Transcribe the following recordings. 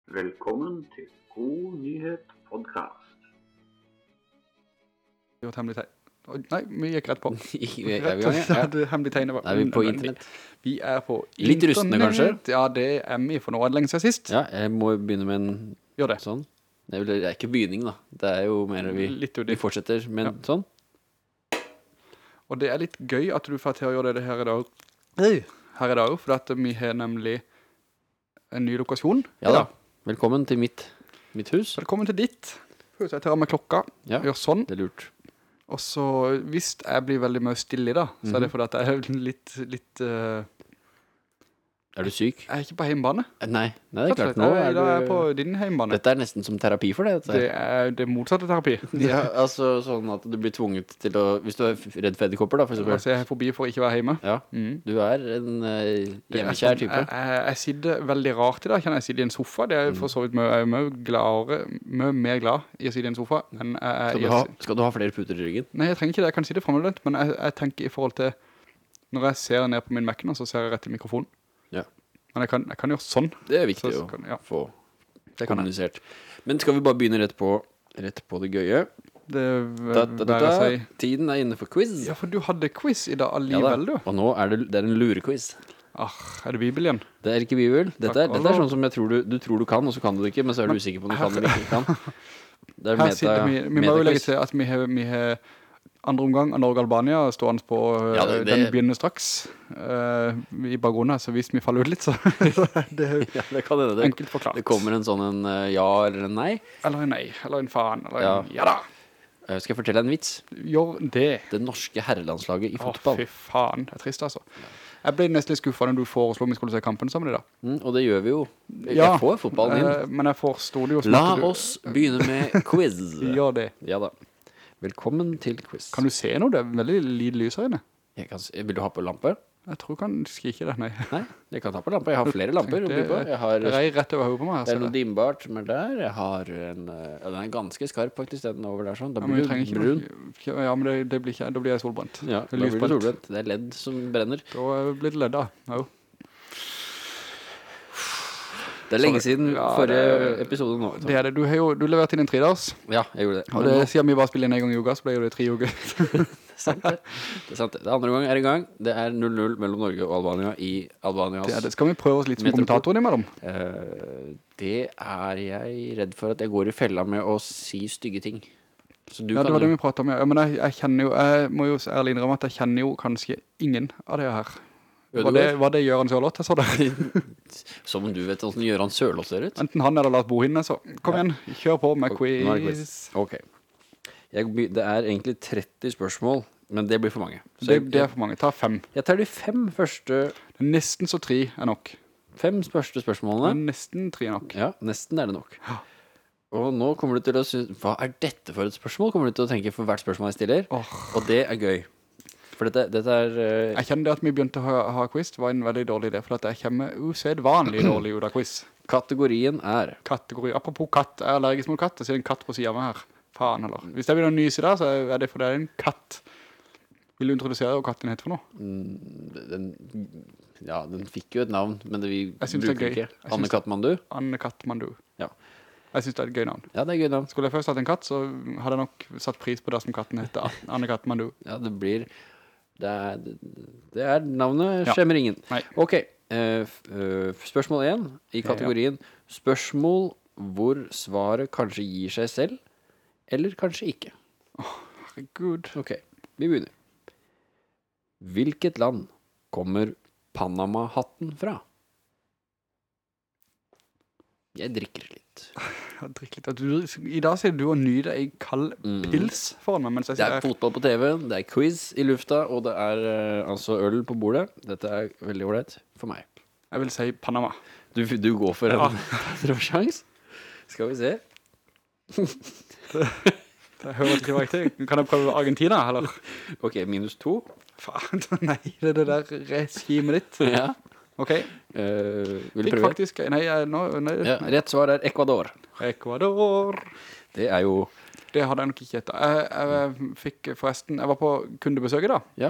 Velkommen til God Nyhet Podcast. Det var et hemmelig tegn. Nei, vi gikk rett på. Er vi i gang? Ja. Det hemmelige tegnet var Er vi på unødvendig. internett? Vi er på Litt internett. rustne, kanskje? Ja, det er vi, for nå er det lenge siden sist. Ja, jeg må begynne med en Gjør det. sånn. Det er ikke begynning da. Det er jo mer Litt udig. vi fortsetter med en sånn. Og det er litt gøy at du får til å gjøre det her i dag. Her i dag, for at vi har nemlig en ny lokasjon. Ja da. Velkommen til mitt hus. Velkommen til ditt. Skal vi se, jeg tar med klokka. Ja, Gjør sånn. det er lurt. Og så, hvis jeg blir veldig mye stille da, så er det fordi at jeg er litt Er du syk? jeg er ikke på hjemmebane. Nei, det er klart. Nå Jeg er på er din hjemmebane. Dette er nesten som terapi for deg. Det er det motsatte terapi. Ja, altså sånn at du blir tvunget til å, hvis du er redd for edderkopper da, for eksempel. Altså, jeg er forbi for å ikke være hjemme. Ja, du er en hjemmekjær type. Jeg sitter veldig rart i dag. Jeg sitter i en sofa. Det er for så vidt mye mer glad i å sitte i en sofa. Men Skal du ha flere puter i ryggen? Nei, jeg trenger ikke det. Jeg kan sitte fremoverlent. Men jeg tenker i forhold til når jeg ser ned på min Mac nå, så ser jeg rett i mikrofonen. Ja. Men jeg kan gjøre sånn. Det er viktig å få kommunisert. Men skal vi bare begynne rett på det gøye? Det være seg. Tiden er inne for quiz. Ja, for du hadde quiz i dag Ja alligevel, da. Og nå er det en lurequiz. Er det Bibel igjen? Det er ikke Bibel. Dette Takk, er sånn som jeg tror du tror du kan, og så kan du det ikke, men så er du usikker på om du kan eller ikke kan. Det er Her sitter vi må jo legge til at vi har andre omgang av Norge-Albania stående på, den begynner straks i bakgrunnen, så hvis vi faller ut litt, så det er det kan det. enkelt forklart. Det kommer en sånn ja eller en nei. Eller en nei, eller en faen, eller en ja da. Skal jeg fortelle en vits? Gjør det. Det norske herrelandslaget i fotball. Fy faen, det er trist altså. Jeg ble nesten litt skuffet når du foreslo vi skulle se kampen sammen i dag. Og det gjør vi jo. Jeg får fotballen inn. Men jeg forstod det jo. La oss begynne med quiz. Gjør det. Ja da. Velkommen til quiz. Kan du se noe? Det er veldig lite lys her inne. Vil du ha på lampe? Jeg tror kan skrike det, nei. Nei, jeg kan ta på lampe. Jeg har flere lamper. Det rei rett over hodet på meg. Det er noe dimbart som er der. Jeg har en... den er ganske skarp faktisk, den over der sånn. Da blir du brun. Ja, men det blir ikke... Da blir jeg solbrent. Ja, da blir du solbrent. Det er ledd som brenner. Da blir det ledd da. Ja. Det er lenge siden forrige episode nå. Det er det. Du leverte inn en 3-dagers. Ja, jeg gjorde det. Og det siden vi bare spiller inn en gang i uka, så ble det 3 uker. Det er sant det. Det er sant det. Det andre gang er i gang. Det er 0-0 mellom Norge og Albania i Albanias... Det skal vi prøve oss litt som kommentatoren imellom? Det er jeg redd for at jeg går i fella med å si stygge ting. Så du ja, det var det vi pratet om. Ja, men jeg kjenner jo... Jeg må jo ærlig innrømme at jeg kjenner jo kanskje ingen av det her. Var det Gjøran Sørloth, jeg så det? Som om du vet hvordan Gjøran Sørloth ser ut. Enten han eller Lars Bohinne, så kom igjen, kjør på med quiz. Ok. Det er egentlig 30 spørsmål, men det blir for mange. Det er for mange, ta 5. Jeg tar de 5 første... Nesten så 3 er nok. 5 første spørsmålene. Nesten 3 er nok. Ja, nesten er det nok. Og nå kommer du til å synes, hva er dette for et spørsmål? Kommer du til å tenke for hvert spørsmål jeg stiller. Og det er gøy. For dette er... Jeg kjenner det at vi begynte å ha quiz var en veldig dårlig idé, for at jeg kommer usedvanlig dårlig ut av quiz. Kategorien er... Apropos katt, jeg er allergisk mot katt, jeg ser en katt på siden av meg her. Faen heller. Hvis jeg vil ha en nys i dag, så er det fordi det er en katt. Vil du introdusere hva katten heter for noe? Den fikk jo et navn, men vi bruker ikke. Anne Katmandu? Anne Katmandu. Ja. Jeg synes det er et gøy navn. Ja, det er et gøy navn. Skulle jeg først hatt en katt, så hadde jeg nok satt pris på det som katten heter. Anne Katmandu. Ja, det blir... Det er navnet skjemmer ingen. Nei. Ok, spørsmål 1 i kategorien spørsmål hvor svaret kanskje gir seg selv, eller kanskje ikke. Herregud. Ok, vi begynner. Hvilket land kommer Panama-hatten fra? Jeg drikker litt. I dag sier du å nyde en kald pils foran meg. Mens jeg det er fotball på TV, det er quiz i lufta, og det er altså øl på bordet. Dette er veldig ordentlig for meg. Jeg vil si Panama. Du går for en sjans? Skal vi se. Det hører ikke riktig. Kan jeg prøve Argentina, eller? Ok, -2. Faen, nei, det er det der regimet ditt. Ja. Ok. Vil du prøve? Faktisk, nei. Ja, rett svar er Ecuador. Ecuador. Det er jo... Det hadde jeg nok ikke etter. Jeg fikk forresten, jeg var på kundebesøket da. Ja.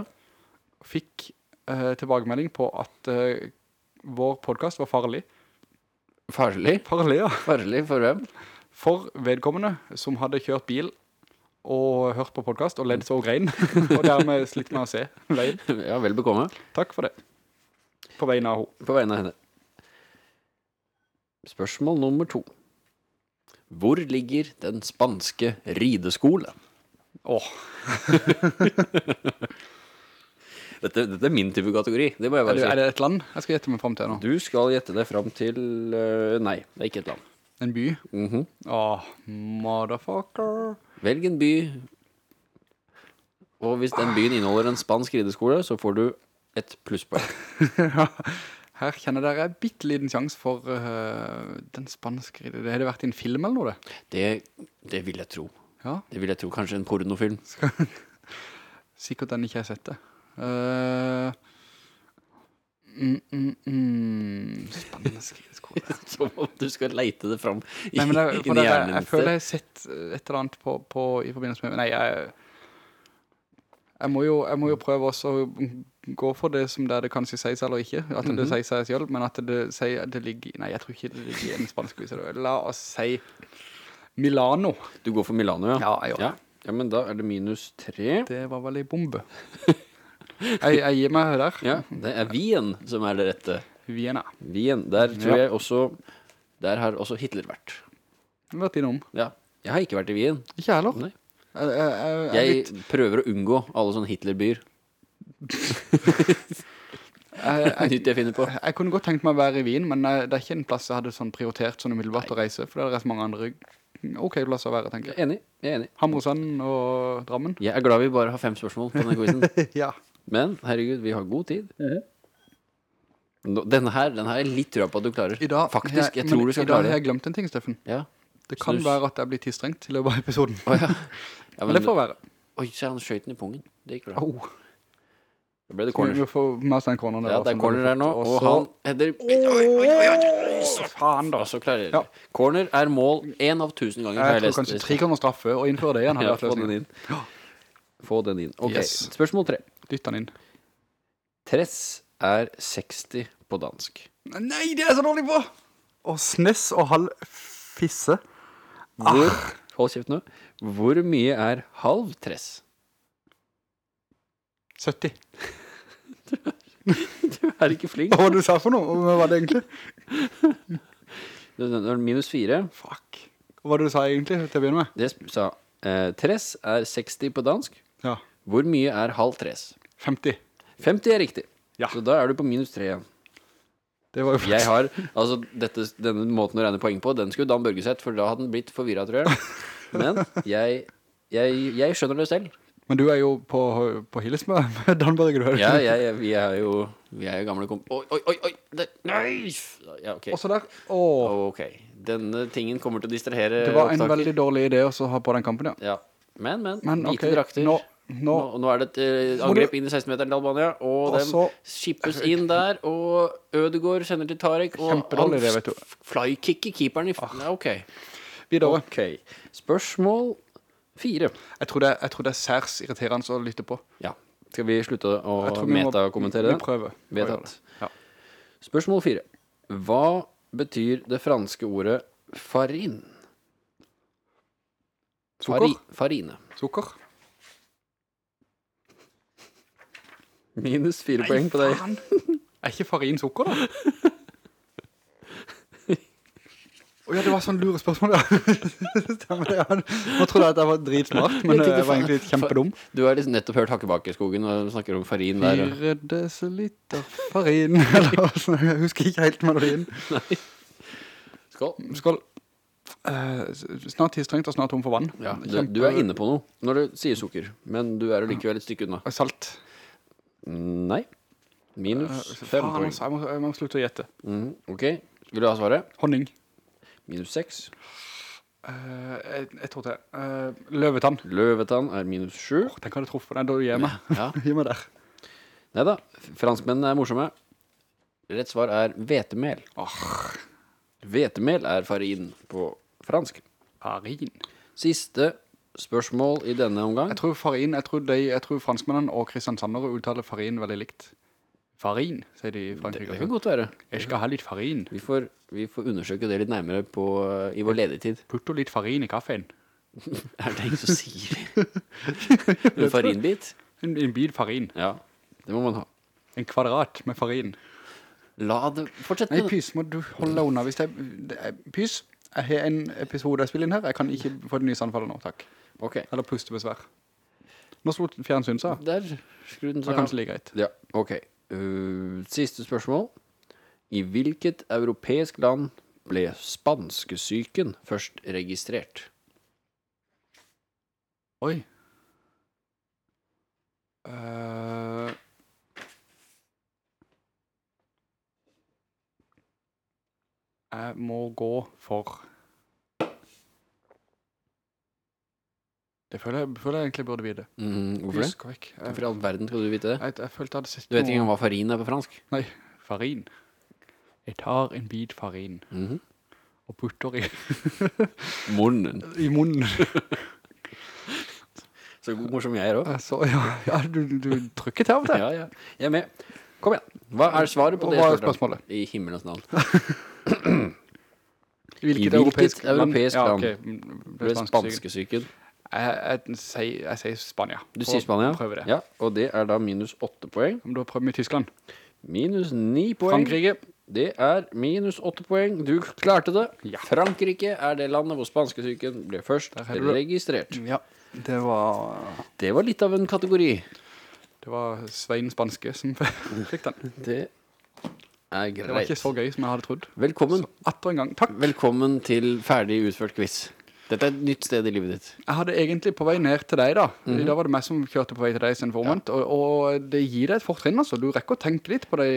Fikk tilbakemelding på at vår podcast var farlig. Farlig? Farlig, ja. Farlig for hvem? For vedkommende som hadde kjørt bil og hørt på podcast og ledd så grein, og dermed slitt med å se veien. Ja, vel bekomme. Takk for det. På vegne av henne. På vegne av henne. Spørsmål nummer 2. Hvor ligger den spanske rideskole? Dette er min type kategori, det må jeg bare si. Er det et land jeg skal gjette meg frem til nå? Du skal gjette deg frem til... nei, det er ikke et land. En by? Motherfucker. Velg en by. Og hvis den byen inneholder en spansk rideskole, så får du et plusspoeng. Her kjenner dere en bitteliten sjans for den spanske rideskole. Har det vært i en film eller noe? Det vil jeg tro. Ja. Det vil jeg tro, kanskje en pornofilm. Sikkert den ikke har sett det. Spansk rideskole. Som om du skal leite det frem Nei, men jeg føler jeg har sett et eller annet i forbindelse med... Nei, jeg må jo prøve også å gå for det som det kanskje sier seg eller ikke. At det sier seg selv, men at det sier det ligger... Nei, jeg tror ikke det ligger i en spansk by. La oss si Milano. Du går for Milano, ja? Ja, jeg gjør det. Ja, men da er det -3. Det var vel en bombe. Jeg gir meg der. Ja, det er Wien som er det rette. Wien, der tror jeg også... Der har også Hitler vært. Vært innom. Ja, jeg har ikke vært i Wien. Ikke heller. Nei. Jeg prøver å unngå alle sånne Hitlerbyer. Nytt jeg finner på. Jeg kunne godt tenkt meg å være i Wien, men det er ikke en plass jeg hadde sånn prioritert sånn umiddelbart å reise, for det er så mange andre ok plasser å være, tenker jeg. Jeg er enig. Hamresand og Drammen. Jeg er glad vi bare har 5 spørsmål på denne quizen. Ja. Men, herregud, vi har god tid. Denne her er jeg litt trua på at du klarer. Faktisk, jeg tror du skal klare det. I dag har jeg glemt en ting, Steffen. Ja. Det kan være at jeg blir tidstrengt til å være episoden. Ja, men det får være. Oi, så er han skjøyten i pungen. Det gikk bra. Da ble det corner. Vi får med oss den corneren der. Ja, det er corner der nå, og han header... Faen da. Så klarer jeg. Corner er mål 1 av 1000 ganger. Jeg tror kanskje 3 ganger straffe, og innføre det igjen. Ja, få den inn. Ok, spørsmål 3. Dytt den inn. Tres er 60 på dansk. Nei, det er så dårlig på! Og sness og halv fisse. Hold kjeft nå. Hvor mye er halv tress? 70. Du er ikke flink. Hva var det du sa for noe? Hva var det egentlig? Det er -4. Fuck. Hva var det du sa egentlig til å begynne med? Det sa, tress er 60 på dansk. Ja. Hvor mye er halv tress? 50. 50 er riktig. Ja. Så da er du på -3 igjen. Det var jo flott. Jeg har, altså denne måten å regne poeng på, den skulle Dan Børge sett, for da hadde den blitt forvirret, tror jeg. Men jeg skjønner det selv. Men du er jo på Hilles med Dan Børge, du hører ikke? Ja, vi er jo gamle Oi, nei! Ja, ok. Også der. Ok, denne tingen kommer til å distrahere. Det var en veldig dårlig idé også å ha på den kampen, ja. Ja, men hvite okay. Drakter. Nå er det et angrep inn i 16-meteren til Albania, og de skippes inn der, og Ødegaard sender til Tarek, og kjempedårlig det, vet du. Flykicker keeperen ja, ok. Videre. Ok, spørsmål 4. Jeg tror det er særs irriterende å lytte på. Ja, skal vi slutte å metakommentere det? Vi prøver. Vedtatt. Ja. Spørsmål 4. Hva betyr det franske ordet farin? Sukker? Farine. Sukker? -4 poeng på deg. Er ikke farin sukker da? Ja, det var sånn lure spørsmål, ja. Nå trodde jeg at jeg var dritsmart, men jeg var egentlig kjempedum. Du har liksom nettopp hørt Hakkebakkeskogen og snakker om farin der. 4 desiliter farin. Jeg husker ikke helt melodien. Nei. Skål. Snart tidstrengt og snart tom for vann. Ja, du er inne på noe når du sier sukker, men du er jo likevel et stykke unna. Salt. Nei. -5 poeng. Jeg må slutte å gjette. Ok, vil du ha svaret? Honning. -6. Jeg tror det. Løvetann. Løvetann er -7. Den kan du truffe, den da du gir meg. Ja. Gi meg der. Neida, franskmennene er morsomme. Rett svar er hvetemel. Hvetemel er farin på fransk. Farin. Siste spørsmål i denne omgang. Jeg tror franskmennene og kristiansandere uttaler farin veldig likt. Farin, sier de i Frankrike. Det kan godt være. Jeg skal ha litt farin. Vi får undersøke det litt nærmere i vår ledetid. Putter litt farin i kaffen. Er det ingen som sier det? En farinbit? En bit farin. Ja, det må man ha. En kvadrat med farin. La det fortsette. Nei, Pys, må du holde deg unna. Pys, jeg har en episode jeg spiller inn her. Jeg kan ikke få det nye anfallet nå, takk. Ok. Eller pustebesvær. Nå slo fjernsyn, sa. Der skrur den så. Det er kanskje like greit. Ja, ok. Siste spørsmål. I hvilket europeisk land ble spanskesyken først registrert? Oi. Jeg må gå for... Det føler jeg egentlig burde vite. Hvorfor det? Hvorfor i all verden skal du vite det? Jeg følte jeg hadde sett Du vet ikke engang hva farin er på fransk? Nei, farin. Jeg tar en bit farin og putter i munnen. I munnen. Så god morsom jeg er også. Ja, du trykker til av det. Ja, jeg er med. Kom igjen. Hva er svaret på det? Hva er spørsmålet? I himmelens navn. I hvilket europeisk land ble spanskesyken? Jeg sier Spania. Du sier Spania? Prøve det. Ja, og det er da minus 8 poeng. Om du har prøvd med Tyskland? Minus 9 poeng. Frankrike? Det er minus 8 poeng. Du klarte det. Ja. Frankrike er det landet hvor spanskesyken ble først registrert. Ja, det var litt av en kategori. Det var Svein Spanske som fikk den. Det er greit. Det var ikke så gøy som jeg hadde trodd. Velkommen. Så atter en gang, takk. Velkommen til ferdig utført quiz. Dette er et nytt sted i livet ditt. Jeg hadde egentlig på vei ned til deg da. Da var det meg som kjørte på vei til deg sin formant. Og det gir deg et fortrinn, altså. Du rekker å tenke litt på de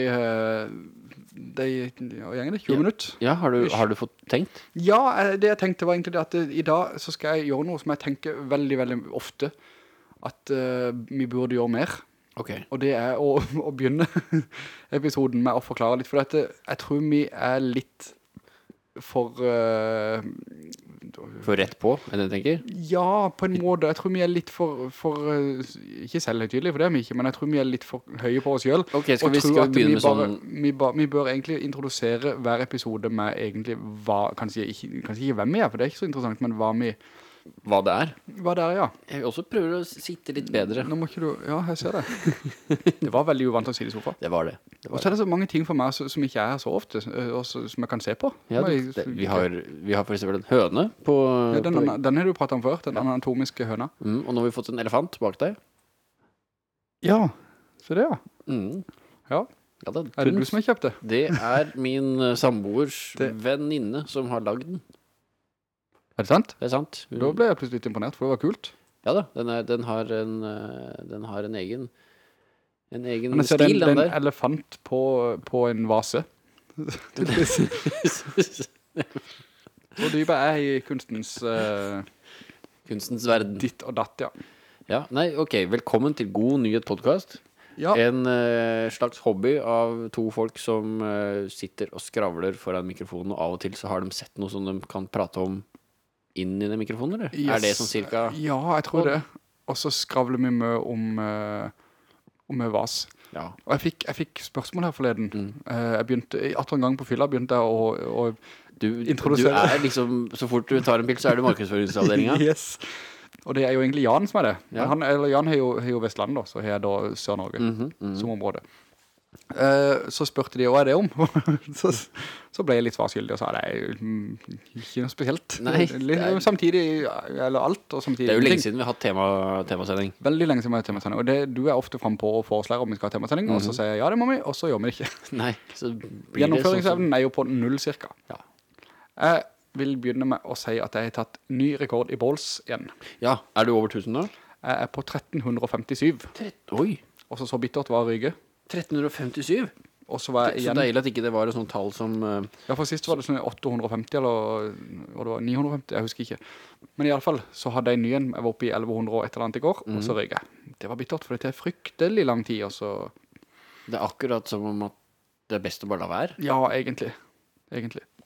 20 minutter. Ja, har du fått tenkt? Ja, det jeg tenkte var egentlig det at i dag så skal jeg gjøre noe som jeg tenker veldig, veldig ofte. At vi burde gjøre mer. Okay. Og det er å begynne episoden med å forklare litt. For jeg tror vi er litt for rett på, er det du tenker? Ja, på en måte. Jeg tror vi er litt for ikke selvhøytidelig, for det er vi ikke, men jeg tror vi er litt for høye på oss selv. Ok, skal vi begynne med sånn... Vi bør egentlig introdusere hver episode med egentlig kanskje ikke hvem vi er, for det er ikke så interessant, men hva det er, ja. Jeg vil også prøve å sitte litt bedre. Nå må ikke du... Ja, jeg ser det. Det var veldig uvant å sitte i sofa. Det var det. Og så er det så mange ting for meg som ikke er så ofte, og som jeg kan se på. Ja, vi har for eksempel en høne på... Ja, den har du pratet om før, den anatomiske høna. Og nå har vi fått en elefant bak deg. Ja, så det ja. Ja. Ja, er det du som har kjøpt det? Det er min samboers venninne som har lagd den. Er det sant? Det er sant. Da ble jeg plutselig litt imponert, for det var kult. Ja da, den har en egen stil, den der. Det er en elefant på en vase. Så dypet er i kunstens verden. Ditt og datt, ja. Ja, nei, ok. Velkommen til God Nyhet Podcast. Ja. En slags hobby av to folk som sitter og skravler foran mikrofonen, og av og til så har de sett noe som de kan prate om inn i den mikrofonen, eller? Yes. Er det sånn cirka? Ja, jeg tror det. Og så skravler vi med om vas. Ja. Og jeg fikk spørsmål her forleden. Jeg begynte, atter en gang på fylla begynte jeg å introdusere. Du er liksom, så fort du tar en pils, så er du markedsføringsavdelingen. Yes. Og det er jo egentlig Jan som er det. Ja. Jan har jo Vestland da, så har jeg da Sør-Norge som område. Så spørte de, hva er det om? så ble jeg litt svarskyldig og sa det er ikke noe spesielt. Nei, samtidig, eller alt og samtidig. Det er jo lenge siden vi har hatt temasending. Veldig lenge siden vi har hatt temasending, og du er ofte frem på å foreslå om vi skal ha temasending, og så sier jeg ja, det må vi, og så gjør vi det ikke. Nei, så blir gjennomføringsevnen er jo på 0 cirka. Ja. Jeg vil begynne med å si at jeg har tatt ny rekord i balls igjen. Ja, er du over 1000 da? Jeg er på 1357. Oi! Og så bittert var Ryge. 1357? Og så var jeg igjen... Så deilig at ikke det var et sånt tall som... Ja, for sist var det sånn 850, eller det var 950, jeg husker ikke. Men i alle fall, så hadde jeg ny en, jeg var oppe i 1100 og et eller annet i går, og så Ryge. Det var bittert, for det er fryktelig lang tid, og så... Det er akkurat som om at det er best å bare la være? Ja, egentlig.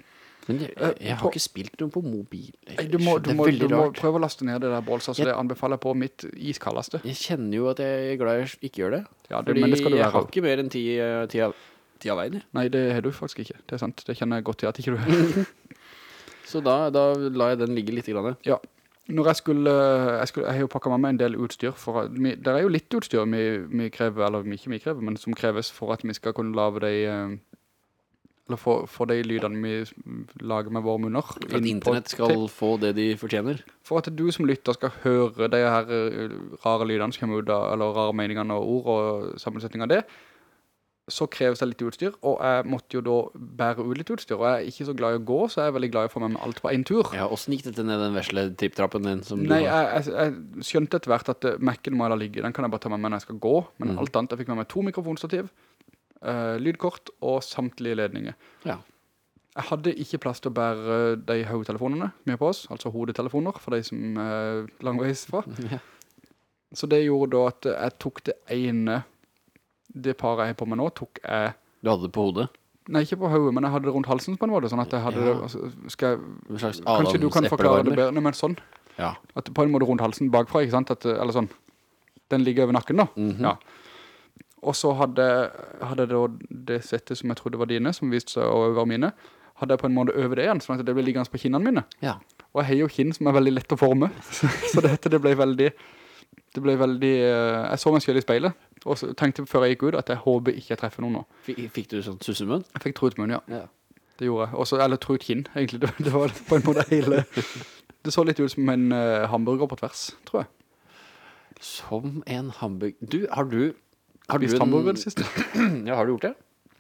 Men jeg har ikke spilt noe på mobil. Du må prøve å laste ned det der Balls, altså det anbefaler på mitt iskaldeste. Jeg kjenner jo at jeg er glad jeg ikke gjør det. Ja, men det skal du være. Jeg har også. ikke mer enn 10 av veien. Nei, det har du faktisk ikke. Det er sant. Det kjenner jeg godt til at ikke du har. Så da la jeg den ligge litt grann. Ja. Når jeg har jo pakket med meg en del utstyr, det er jo litt utstyr vi krever, eller ikke vi krever, men som kreves for at vi skal kunne lave eller få de lydene vi lager med våre munner. For at internett skal få det de fortjener. For at du som lytter skal høre de her rare lydene som kommer ut av, eller rare meningene og ord og sammensetning av det, så kreves det litt utstyr, og jeg måtte jo da bære ut litt utstyr, og jeg er ikke så glad i å gå, så jeg er veldig glad i å få med meg alt på en tur. Ja, hvordan gikk dette ned den vesle tripptrappen din som Nei, jeg skjønte etter hvert at Mac'en må jeg la ligge, den kan jeg bare ta med meg når jeg skal gå, men alt annet, jeg fikk med meg 2 mikrofonstativ, lydkort og samtlige ledninger. Ja. Jeg hadde ikke plass til å bære de hodetelefonene med på oss, altså hodetelefoner, for de som er langveis fra. Ja. Så det gjorde da at jeg tok det paret jeg har på meg nå, tok jeg... Du hadde det på hodet? Nei, ikke på hodet, men jeg hadde det rundt halsen på en måte, sånn at jeg hadde det... Altså, kanskje du kan forklare det bedre, nei, men sånn. Ja. At på en måte rundt halsen bakfra, ikke sant? Eller sånn. Den ligger over nakken da. Ja. Og så hadde jeg da det settet som jeg trodde var dine, som viste seg å være mine, hadde jeg på en måte over det igjen, sånn at det ble liggende på kinnene mine. Ja. Og jeg har jo kinn som er veldig lett å forme, så det ble veldig... jeg så meg selv i speilet, og så tenkte før jeg gikk ut at jeg håper ikke jeg treffer noen nå. Fikk du sånn sussemunn? Jeg fikk trutmunn, ja. Det gjorde jeg. Også, eller trutkinn, egentlig. Det var på en måte hele... Det så litt ut som en hamburger på tvers, tror jeg. Som en hamburger... Du, har du spist hamburger det siste? Ja, har du gjort det?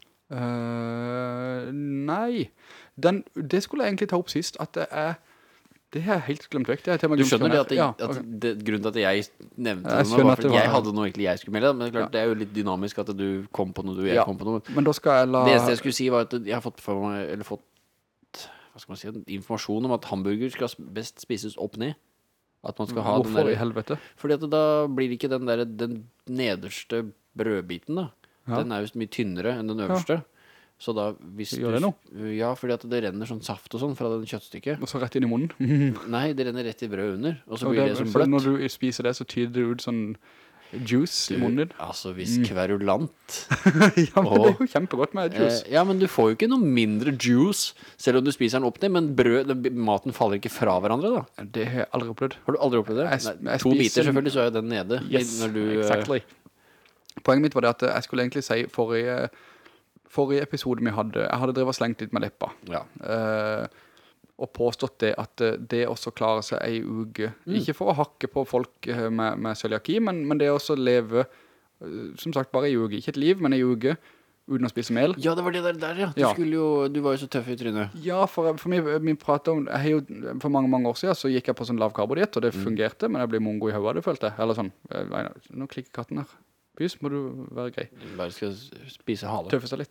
Nei. Det skulle jeg egentlig ta opp sist, at det har jeg helt glemt vekk. Du skjønner det at grunnen til at jeg nevnte det nå, var fordi jeg hadde noe egentlig jeg skulle melde, men klart, det er jo litt dynamisk at du kom på noe, jeg kom på noe. Men da skal jeg Det eneste jeg skulle si var at jeg har fått hva skal man si, informasjon om at hamburger skal best spises opp ned. At man skal ha Hvorfor i helvete? Fordi at da blir det ikke den nederste brødbiten da. Ja. Den er jo mye tynnere enn den øverste. Ja. Så da, gjør det noe? Ja, fordi at det renner sånn saft og sånn fra den kjøttstykket. Og så rett inn i munnen? Nei, det renner rett i brød under, og så blir det som bløtt. Så når du spiser det, så tyder det ut sånn juice i munnen din? Altså, hvis kverulant. Ja, men det er jo kjempegodt med juice. Ja, men du får jo ikke noe mindre juice, selv om du spiser den opp ned, men maten faller ikke fra hverandre da. Det har jeg aldri opplevd. Har du aldri opplevd det? Nei, 2 biter selvfølgelig, så er den nede. Yes, exactly. Poenget mitt var det at jeg skulle egentlig si forrige episode jeg hadde drevet og slengt litt med leppa. Ja. Og påstått det at det også klarer seg en uke. Ikke for å hakke på folk med cøliaki, men det også leve, som sagt, bare en uke. Ikke et liv, men en uke uten å spise mel. Ja, det var det der, ja. Du var jo så tøff i trynet. Ja, for vi pratet om, for mange år siden så gikk jeg på sånn lavkarbodiett, og det fungerte, men jeg ble mongo i hodet, det følte jeg. Eller sånn, nå klikker katten her. Pys, må du være grei. Du bare skal spise hale. Tøffe seg litt.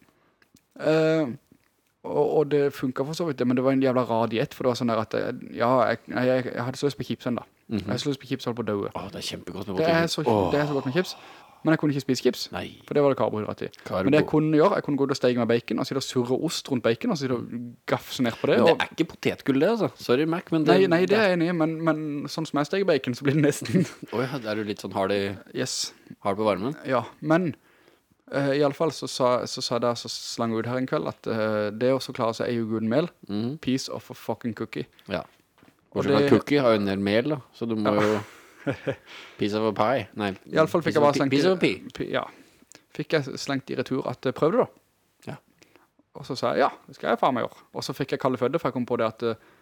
Og det funket for så vidt, men det var en jævla rar diett, for det var sånn der at, jeg hadde så lyst på chips enda. Jeg hadde så lyst på chips holdt på døde. Det er kjempegodt med protein. Det er så godt med chips. Men jeg kunne ikke spise chips, for det var det karbohydrat i. Men det jeg kunne gjøre, jeg kunne gå ut og stege med bacon, og sitte og surre ost rundt bacon, og sitte og gafse ned på det. Men det er ikke potetgull det, altså. Sorry, Mac, men det... Nei, det er jeg enig i, men sånn som jeg steger bacon, så blir det nesten... Åja, er du litt sånn hard på varmen? Ja, men i alle fall så sa jeg så slang ut her en kveld, at det også klarer seg uten mel, piece of a fucking cookie. Ja. Bortsett fra cookie har jo en del mel, da, så du må jo... Piece of a pie. Nei, i alle fall fikk jeg bare slengt... Piece of a pie. Ja. Fikk jeg slengt i retur at prøv det da. Ja. Og så sa jeg, ja, det skal jeg faen meg gjøre. Og så fikk jeg kalde fødder, for jeg kom på det at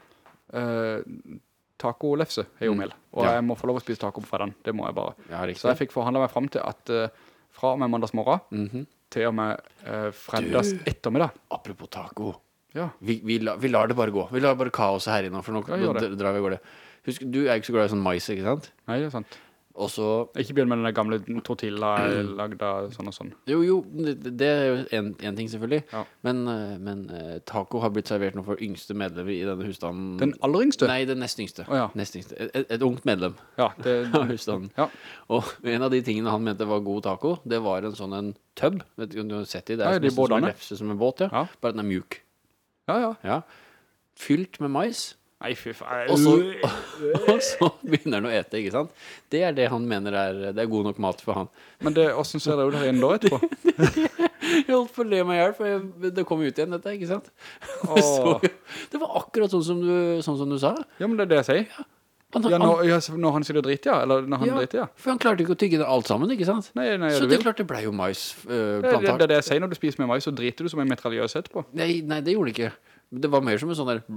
taco-lefse er jo mel. Og jeg må få lov å spise taco på fredagen. Det må jeg bare. Ja, så jeg fikk forhandlet meg frem til at fra og med mandagsmorgen til og med fredags ettermiddag. Apropos taco. Ja. Vi lar det bare gå. Vi lar bare kaoset her inne, for nå drar vi og går det. Husk, du er ikke så glad i sånn mais, ikke sant? Nei, det er sant. Og så... Ikke begynn med den gamle tortilla lagd av sånn og sånn. Jo, det er jo en ting selvfølgelig. Ja. Men taco har blitt servert nå for yngste medlemmer i denne husstanden. Den aller yngste? Nei, den nest yngste. Ja. Nest yngste. Et ungt medlem av husstanden. Ja. Og en av de tingene han mente var god taco, det var en sånn tub. Vet du, du har sett det? Det er nesten som en lefse som en båt, ja. Bare den er mjuk. Ja. Fylt med mais. Nei, fy faen. Og så begynner han å ete, ikke sant? Det er det han mener det er god nok mat for han. Men hvordan ser det ut her inne da etterpå? Jeg holdt på å le meg i hjel, for det kom ut igjen dette, ikke sant? Det var akkurat sånn som du sa. Ja, men det er det jeg sier. Når han sier det driter, ja. Eller når han driter, ja. For han klarte ikke å tygge det alt sammen, ikke sant? Nei, så det er klart det ble jo mais-plantak. Det er det jeg sier, når du spiser med mais, så driter du som en metraljøs etterpå. Nei, det gjorde det ikke. Det var mer som en sånn der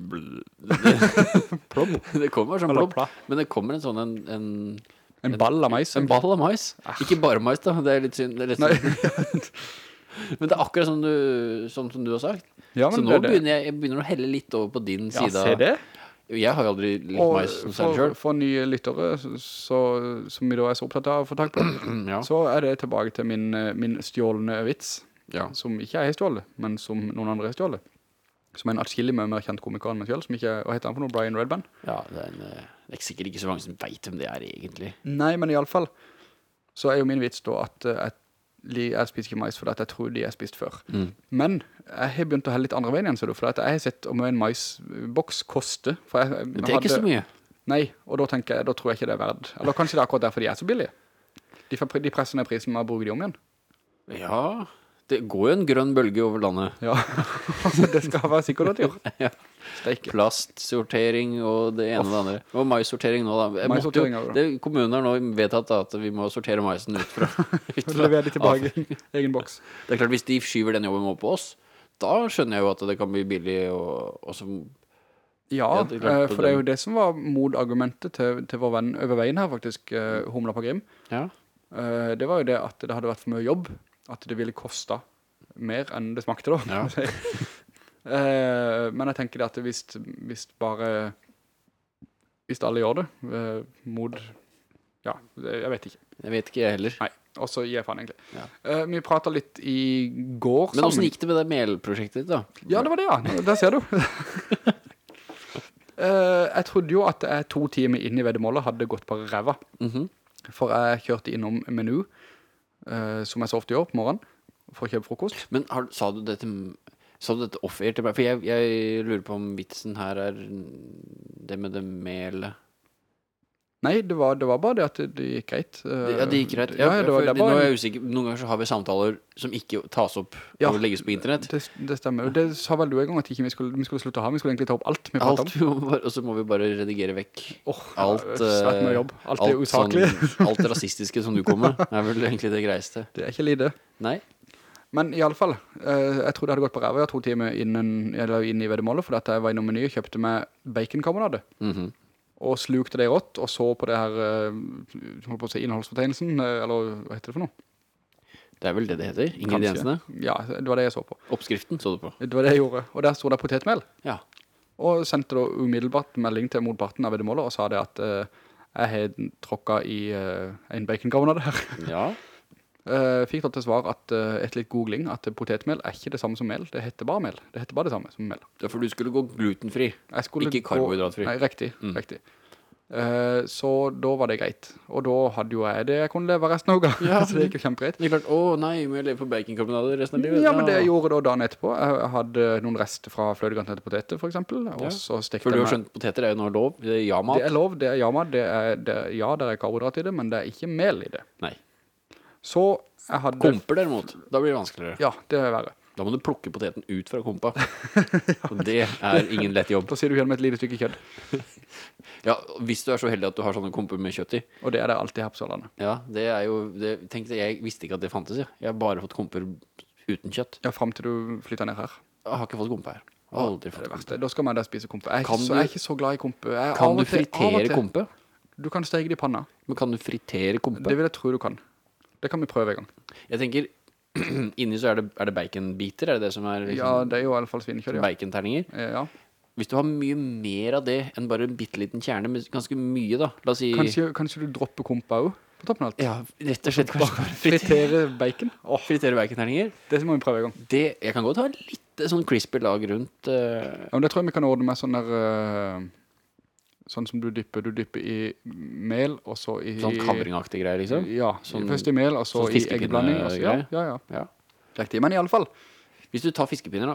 plopp. Det kommer som plopp. Men det kommer en sånn en ball av mais. En ball av mais. Ikke bare mais da, det er litt synd. Men det er akkurat som du har sagt. Ja, så nå begynner å helle litt over på din side. Ja, se det. Jeg har jo aldri likt mais som selv selv. For nye lyttere, som vi da er så opptatt av å få tak på, så er det tilbake til min stjålende vits, som ikke er stjålet, men som noen andre er stjålet. Som en atskillig med mer kjent komiker enn meg selv, som ikke, hva heter han for noe? Brian Redban? Ja, det er sikkert ikke så mange som vet hvem det er egentlig. Nei, men i alle fall, så er jo min vits da at jeg spiser ikke mais, for jeg tror de er spist før. Men jeg har begynt å helle litt andre veien igjen, for jeg har sett om en maisboks koster. Det er ikke så mye. Nei, og da tenker jeg, da tror jeg ikke det er verdt. Eller kanskje det er akkurat derfor de er så billige. De presser ned prisen med å bruke de om igjen. Ja, det går jo en grønn bølge over landet. Ja, det skal være sikkert at det gjør. Ja. Plastsortering og det ene og det andre. Og maissortering nå da. Kommunen har nå vedtatt at vi må sortere maisen ut fra. Lever de tilbake i egen boks. Det er klart, hvis de skyver den jobben over på oss, da skjønner jeg jo at det kan bli billig og som... Ja, for det er jo det som var motargumentet til vår venn over veien her faktisk, Humla på Grim. Ja. Det var jo det at det hadde vært for mye jobb, at det ville koste mer enn det smakte da. Ja. Men jeg tenker det at hvis alle gjør det, jeg vet ikke. Jeg vet ikke jeg heller. Nei, og så gir jeg faen egentlig. Ja. Vi pratet litt i går sammen. Men hvordan gikk det med det melprosjektet ditt da? Ja, det var det, ja. Der ser du. Jeg trodde jo at 2 timer inn i veddemålet hadde gått på ræva. For jeg kjørte innom menu, som jeg så ofte gjør på morgenen, for å kjøpe frokost. Men sa du dette off-air til meg? For jeg lurer på om vitsen her er det med det melet. Nei, det var bare det at det gikk greit. Ja, det gikk greit. Ja, nå er jeg usikker. Noen ganger så har vi samtaler som ikke tas opp og legges på internett. Det stemmer. Det sa vel du en gang at vi skulle slutte å ha. Vi skulle egentlig ta opp alt vi pratet om. Og så må vi bare redigere vekk alt. Svært med jobb. Alt er usaklig. Alt det rasistiske som du kommer med er vel egentlig det greieste. Det er ikke lite. Nei. Men i alle fall, jeg tror det hadde gått på ræva 2 timer inn i veddemålet, for at jeg var innom meny og kjøpte meg baconkarbonade. Og slukte det rått, og så på det her, holdt på å si, innholdsfortegnelsen, eller hva heter det for noe? Det er vel det heter, ingrediensene? Ja, det var det jeg så på. Oppskriften så du på? Det var det jeg gjorde, og der stod det potetmel. Ja. Og sendte da umiddelbart melding til motparten av veddemålet, og sa det at jeg hadde tråkket i en baconkarbonade her. Ja. Fikk da til svar at etter litt googling at potetmel er ikke det samme som mel, det heter bare mel, det heter bare det samme som mel. Det er for du skulle gå glutenfri, ikke karbohydratfri. Nei, riktig. Så da var det greit, og da hadde jo jeg det jeg kunne leve resten av uka, så det gikk jo kjempegreit. Det er klart, nei, må jeg leve på baconkarbonade resten av livet? Ja, men det jeg gjorde da dagen etterpå, jeg hadde noen rester fra fløtegrønn til poteter for eksempel, og så stekte for du har skjønt, poteter er jo noe lov, det er ja-mat. Det er lov, det er ja-mat, det er karbohydrat i det, men det er ikke mel i det. Nei. Så jeg hadde... Komper derimot, da blir det vanskeligere. Ja, det er verre. Da må du plukke poteten ut fra kompa. Og det er ingen lett jobb. Da sier du igjen med et lite stykke kjøtt. Ja, hvis du er så heldig at du har sånne komper med kjøtt i. Og det er det alltid her på Sørlandet. Ja, det er jo... jeg visste ikke at det fantes, ja. Jeg har bare fått komper uten kjøtt. Ja, frem til du flytter ned her. Jeg har ikke fått kompe her. Aldri fått kompe. Da skal man da spise kompe. Jeg er ikke så glad i kompe. Kan du fritere kompe? Du kan steke det i panna. Men kan du fritere kompe? Det vil jeg tro du kan. Det kan vi prøve en gang. Jeg tenker, inni så er det baconbiter, er det det som er liksom, ja, det er jo i alle fall svinekjøtt, ja. Baconterninger. Ja. Hvis du har mye mer av det enn bare en bitteliten kjerne, men ganske mye da, la oss si... Kanskje du dropper kompa også på toppen av alt? Ja, rett og slett kanskje bare fritere bacon. Fritere baconterninger. Det må vi prøve en gang. Jeg kan godt ha litt sånn crispy lag rundt. Ja, men det tror jeg vi kan ordne med sånn der... Sånn som du dypper i mel, og så i... Sånn kavringaktig greier, liksom? Ja, først i mel, og så i eggblanding. Ja. Riktig, men i alle fall. Hvis du tar fiskepinner da, og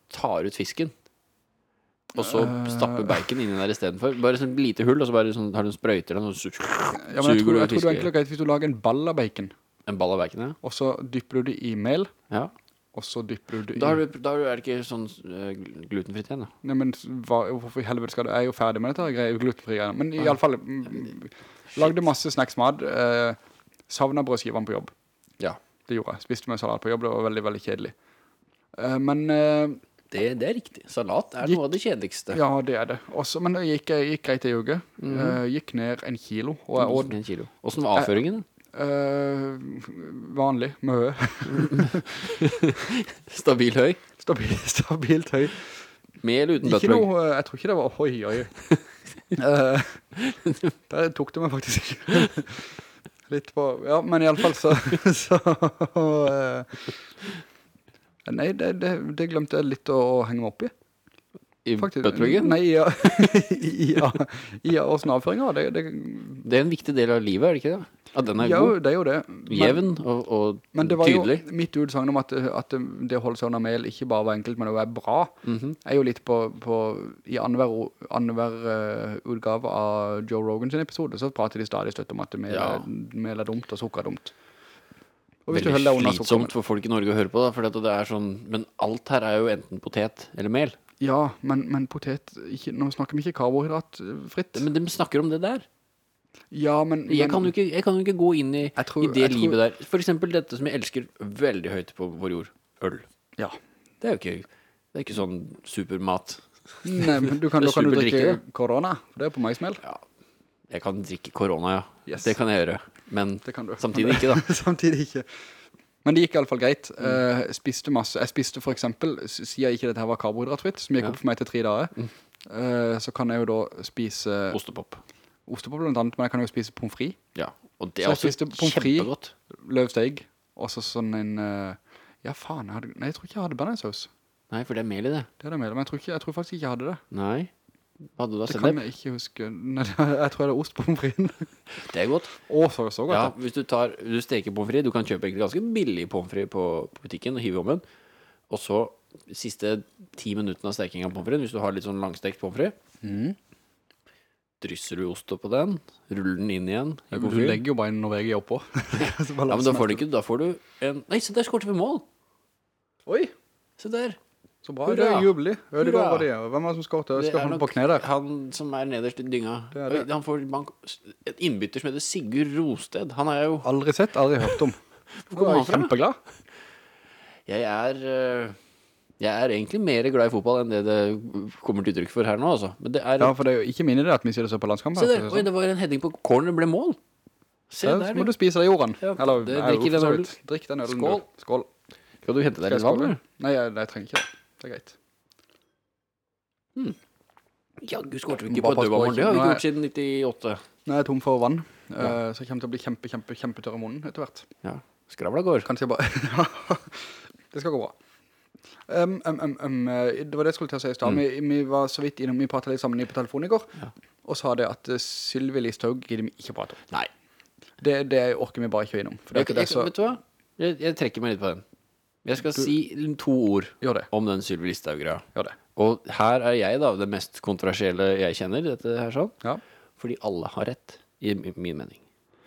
tar ut fisken, og så stapper bacon inn i der i stedet for. Bare sånn lite hull, og så bare sånn, har du en sprøyter den, og så ja, men jeg tror det er egentlig greit hvis du lager en ball av bacon. En ball av bacon, ja. Og så dypper du det i mel. Ja. Og så dypper du det i... Da er det ikke sånn glutenfritt igjen, da. Nei, men hvorfor i helvete skal det? Jeg er jo ferdig med dette glutenfri greiene. Men i alle fall, lagde masse snacksmat, savnet brødskivene på jobb. Ja. Det gjorde jeg. Spiste med salat på jobb, det var veldig, veldig kjedelig. Men... Det er riktig. Salat er noe av det kjedeligste. Ja, det er det. Også, men det gikk greit i uke. Gikk ned 1 kilo. Hvordan var avføringen? Vanlig, mye. Stabil høy? Stabilt høy. Med eller uten buttplug? Jeg tror ikke det var oi. Der tok det meg faktisk litt på, ja, men i alle fall så nei, det glemte jeg litt å henge meg opp i. I buttpluggen? Nei, ja. Ja, hvordan avføringen var det. Det er en viktig del av livet, er det ikke det? At den er god? Ja, det er jo det. Jevn og tydelig. Men det var jo mitt utsagn om at det å holde seg under mel ikke bare var enkelt, men det var bra. Er jo litt i annenhver utgave av Joe Rogan sin episode, så prater de stadig støtt om at mel er dumt og sukker er dumt. Veldig slitsomt for folk i Norge å høre på da, for det er sånn, men alt her er jo enten potet eller mel. Ja, men potet, nå snakker vi ikke karbohydratfritt. Men de snakker om det der. Ja, men... Jeg kan jo ikke gå inn i det livet der. For eksempel dette som jeg elsker veldig høyt på vår jord, øl. Ja. Det er jo ikke sånn supermat. Nei, men da kan du drikke korona, for det er på meg smell. Ja. Jeg kan drikke korona, ja. Yes. Det kan jeg gjøre. Men samtidig ikke, da. Samtidig ikke. Men det gikk i alle fall greit. Spiste masse. Jeg spiste for eksempel, siden ikke dette her var karbohydratfritt, som gikk opp for meg til 3 dager, så kan jeg jo da spise... Ostepop blant annet, men jeg kan jo spise pommes frites. Ja, og det er også kjempegodt. Løvsteig, og så sånn en... Ja, faen, nei, jeg tror ikke jeg hadde bearnéssaus. Nei, for det er mel i det. Det er det mel, men jeg tror faktisk ikke jeg hadde det. Nei. Hadde du da det kan jeg ikke huske. Nei, jeg tror det er ost på pommes frites. Det er godt. Så godt. Ja, hvis du steker pommes frites, du kan kjøpe egentlig ganske billig pommes frites på butikken og hive om den. Og så siste 10 minuttene av steking av pommes frites, hvis du har litt sånn langstekt pommes frites, drysser du ost på den, ruller den inn igjen. Du legger jo bare en Norvegia oppå. Ja, men da får du ikke, da får du en... Nei, se der skårte vi mål. Oi. Se der. Så bra, det er jubelig. Hvem er det som skårte? Skal han på kne der? Han som er nederst i dynga. Han får et innbytter som heter Sigurd Rosted. Han har jeg jo... Aldri sett, aldri hørt om. Hvor kommer han fra? Kjempeglad. Jeg er egentlig mer glad i fotball enn det kommer til uttrykk for her nå, altså. Men det er... Ja, for det er jo ikke min idé at vi sier det så på landskampen. Se der, det var en heading på corner, det ble mål. Se der. Så må du spise det i jorden. Eller, drikk den ølen. Skål. Skal du hente deg litt vann, eller? Nei, jeg trenger ikke det. Det er greit. Ja, Gud skårte vi ikke på dødvammer. Det har vi ikke gjort siden 98. Nei, jeg er tom for vann. Så jeg kommer til å bli kjempetørr i munnen etter hvert. Ja, skravla går. Kanskje jeg bare... Det skal gå bra. Det var det jeg skulle til å si i stad. Vi var så vidt innom, vi pratet litt sammen på telefonen i går, og sa det at Sylvi Listhaug gidder vi ikke prate om. Nei. Det orker vi bare ikke innom. Vet du hva? Jeg trekker meg litt på den. Jeg skal si 2 ord om den Sylvi Listhaug-greia. Gjør det. Og her er jeg da det mest kontroversielle jeg kjenner, dette her sånn. Ja. Fordi alle har rett, i min mening.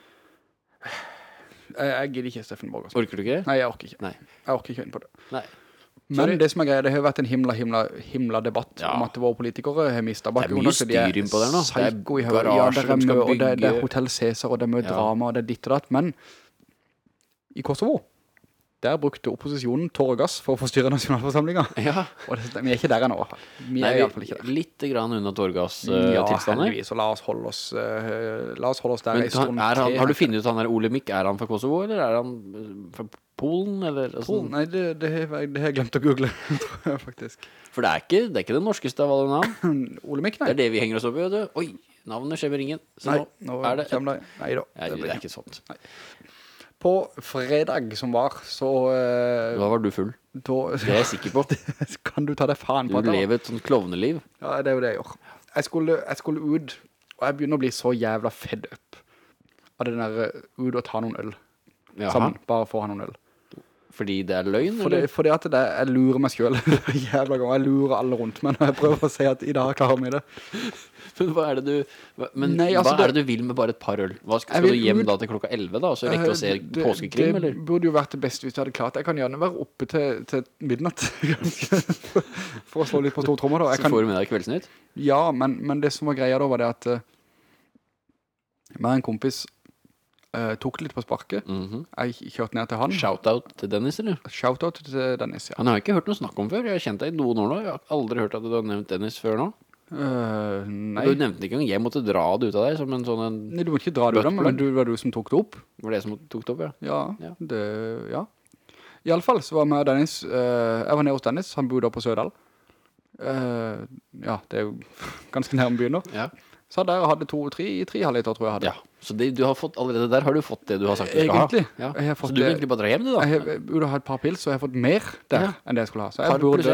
Jeg gidder ikke Steffen Borg. Orker du ikke? Nei, jeg orker ikke. Nei. Jeg orker ikke inn på det. Nei. Men det som er greia, det har vært en himla debatt om at våre politikere har mistet bakgrunnen. Det er mye styr inn på der nå. Det er garasjer de skal bygge. Det er Hotel Cæsar, og det er mye drama, og det er ditt og datt. Men i Kosovo, der brukte opposisjonen tåregass for å forstyrre nasjonalforsamlingen. Ja. Og vi er ikke der ennå. Vi er i hvert fall ikke der. Litt grann under tåregass-tilstander. Ja, heldigvis, og la oss holde oss der i stund. Har du funnet ut han er Ole Mikk? Er han fra Kosovo, eller er han fra Polen? Eller, Polen? Nei, det har jeg glemt å google, tror jeg faktisk. For det er ikke det norskeste av alle navn. Ole Mikk, nei. Det er det vi henger oss opp i, vet du. Oi, navnet skjer med ringen. Så nå er det... Nei da. Det er ikke sånt. Nei. På fredag som var, så... Da var du full. Det er jeg sikker på. Kan du ta det faen på det? Du lever et sånt klovneliv. Ja, det er jo det jeg gjør. Jeg skulle ut, og jeg begynner å bli så jævla fed up av det der ut og ta noen øl. Sammen, bare få ha noen øl. Fordi det løgn, Fordi at jeg lurer meg selv jævla gang. Jeg lurer alle rundt meg når jeg prøver å si at i dag klarer vi det. Men hva er det du vil med bare et par øl? Skal du hjem da til klokka 11 da, og så rekke å se påskekrim, eller? Det burde jo vært det beste hvis jeg hadde klart. Jeg kan gjerne være oppe til midnatt for å slå litt på stortrommer da. Så får du med deg Kveldsnytt? Ja, men det som var greia da var det at med en kompis tok litt på sparket. Jeg kjørte ned til han. Shoutout til Dennis, eller? Shoutout til Dennis, ja. Han har ikke hørt noe snakk om før. Jeg har kjent deg i noen år nå. Jeg har aldri hørt at du har nevnt Dennis før nå. Nei. Du nevnte ikke engang. Jeg måtte dra det ut av deg som en sånn... Nei, du måtte ikke dra det ut av meg, men det var du som tok det opp. Var det som tok det opp, ja? Ja. I alle fall så var jeg med Dennis. Jeg var nede hos Dennis. Han bodde på Sødal. Ja, det er jo ganske nærme byen nå. Ja. Så der hadde 3 halvliter, tror jeg hadde. Ja, så du har fått, allerede der har du fått det du har sagt du skal egentlig, ha. Ja. Så du vil egentlig bare dra hjem det da? Jeg burde ha et par pils, og jeg har fått mer der enn det jeg skulle ha. Så jeg burde,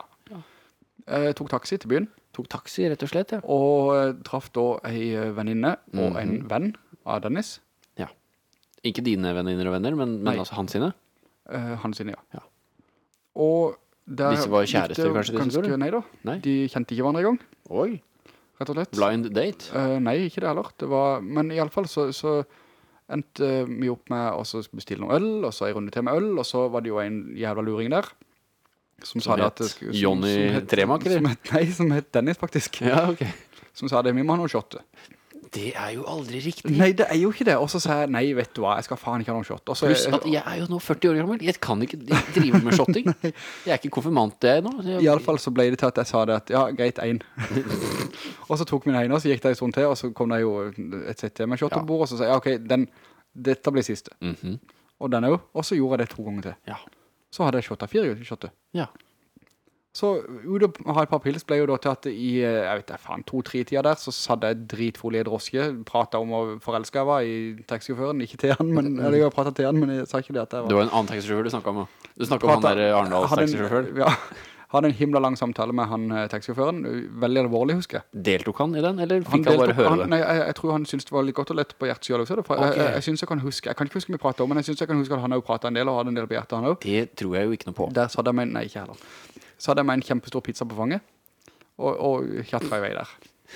jeg tok taxi til byen. Tok taxi, rett og slett, ja. Og traff da en venninne og en venn av Dennis. Ja. Ikke dine venninner og venner, men altså hans sine? Hans sine, ja. Og der disse var kjærester kanskje disse går? Nei da, de kjente ikke hverandre i gang. Oi. Rett og slett. Blind date? Nei, ikke det heller. Men i alle fall så endte vi opp med å bestille noe øl, og så en runde til med øl, og så var det jo en jævla luring der. Som sa det at Johnny Tremak, eller? Nei, som het Dennis faktisk. Ja, ok. Som sa det, vi må ha noen shot. Det er jo aldri riktig. Nei, det er jo ikke det. Og så sa jeg, nei, vet du hva, jeg skal faen ikke ha noen shot. Pluss at jeg er jo nå 40 år gammel. Jeg kan ikke drive med shotting. Jeg er ikke konfirmant det nå. I alle fall så ble det til at jeg sa det at, ja, greit, en. Og så tok min ene, og så gikk det en stund til, og så kom det jo et sett til med shot på bordet, og så sa jeg, ja, ok, dette blir siste. Og den jo, og så gjorde jeg det 2 ganger til. Ja. Så hadde jeg shottet 4 shotter. Ja. Så ut å ha et par pils ble jo da til at i, jeg vet ikke, 2-3 tider der, så hadde jeg dritfolie drosje, pratet om hvor forelsket jeg var i taxisjåføren, ikke til han, eller jeg pratet til han, men jeg sa ikke det at jeg var... Det var en annen taxisjåfør du snakket om, da. Du snakket om han der Arendals taxisjåføren. Ja, hadde en himla lang samtale med han taxisjåføren, veldig alvorlig, husker jeg. Deltok han i den, eller fikk han bare høre det? Nei, jeg tror han syntes det var litt godt og lett på hjertet selv også. Jeg synes jeg kan huske, jeg kan ikke huske vi pratet om, men jeg synes jeg kan huske at han har jo pratet en del, og hadde en del på hjertet han også. Det tror jeg jo ikke noe på. Der hadde jeg med, nei, ikke heller. Så hadde jeg med en kjempestor pizza på fanget, og kjattet i vei der.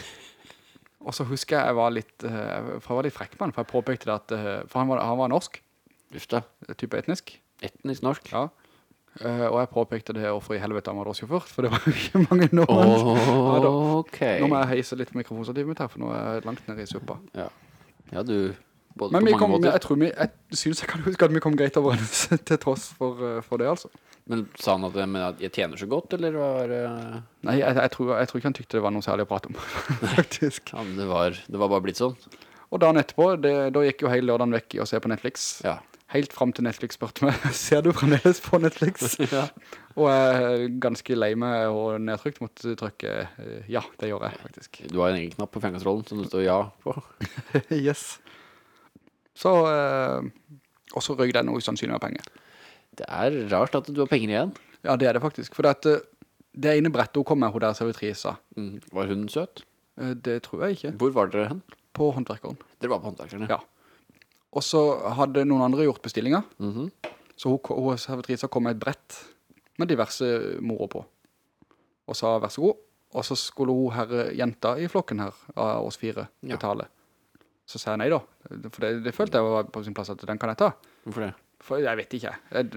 Og så husker jeg var litt, for jeg var litt frekk med han, for jeg påpekte det at, for han var norsk. Just det. Type etnisk. Etnisk norsk? Ja. Og jeg påpekte det hvorfor i helvete han var drosjåfør, for det var jo ikke mange nå. Nå må jeg heise litt mikrofonstativet mitt her, for nå er jeg langt nede i suppa. Ja, du... Men jeg synes jeg kan huske at vi kom greit overens til tross for det, altså. Men sa han at jeg tjener så godt, eller var det... Nei, jeg tror ikke han tykte det var noe særlig å prate om, faktisk. Ja, men det var bare blitt sånn. Og dagen etterpå, da gikk jo hele lørdagen vekk i å se på Netflix. Ja. Helt frem til Netflix spørte meg, ser du fremdeles på Netflix? Ja. Og jeg er ganske lei meg og nedtrykt mot trykket. Ja, det gjør jeg faktisk. Du har en egen knapp på fjernkontrollen som det står ja på. Yes. Så, og så røg det noe usannsynlig med penger. Det er rart at du har penger igjen. Ja, det er det faktisk. For det ene brettet hun kom med, hun der servitrisa. Var hun søt? Det tror jeg ikke. Hvor var dere hen? På håndverkeren. Dere var på håndverkeren, ja. Og så hadde noen andre gjort bestillinger. Så hun servitrisa kom med et brett med diverse morer på. Og sa, vær så god. Og så skulle hun her jenta i flokken her, av oss 4, betale. Så sa jeg nei da, for det følte jeg var på sin plass at den kan jeg ta. Hvorfor det? For jeg vet ikke.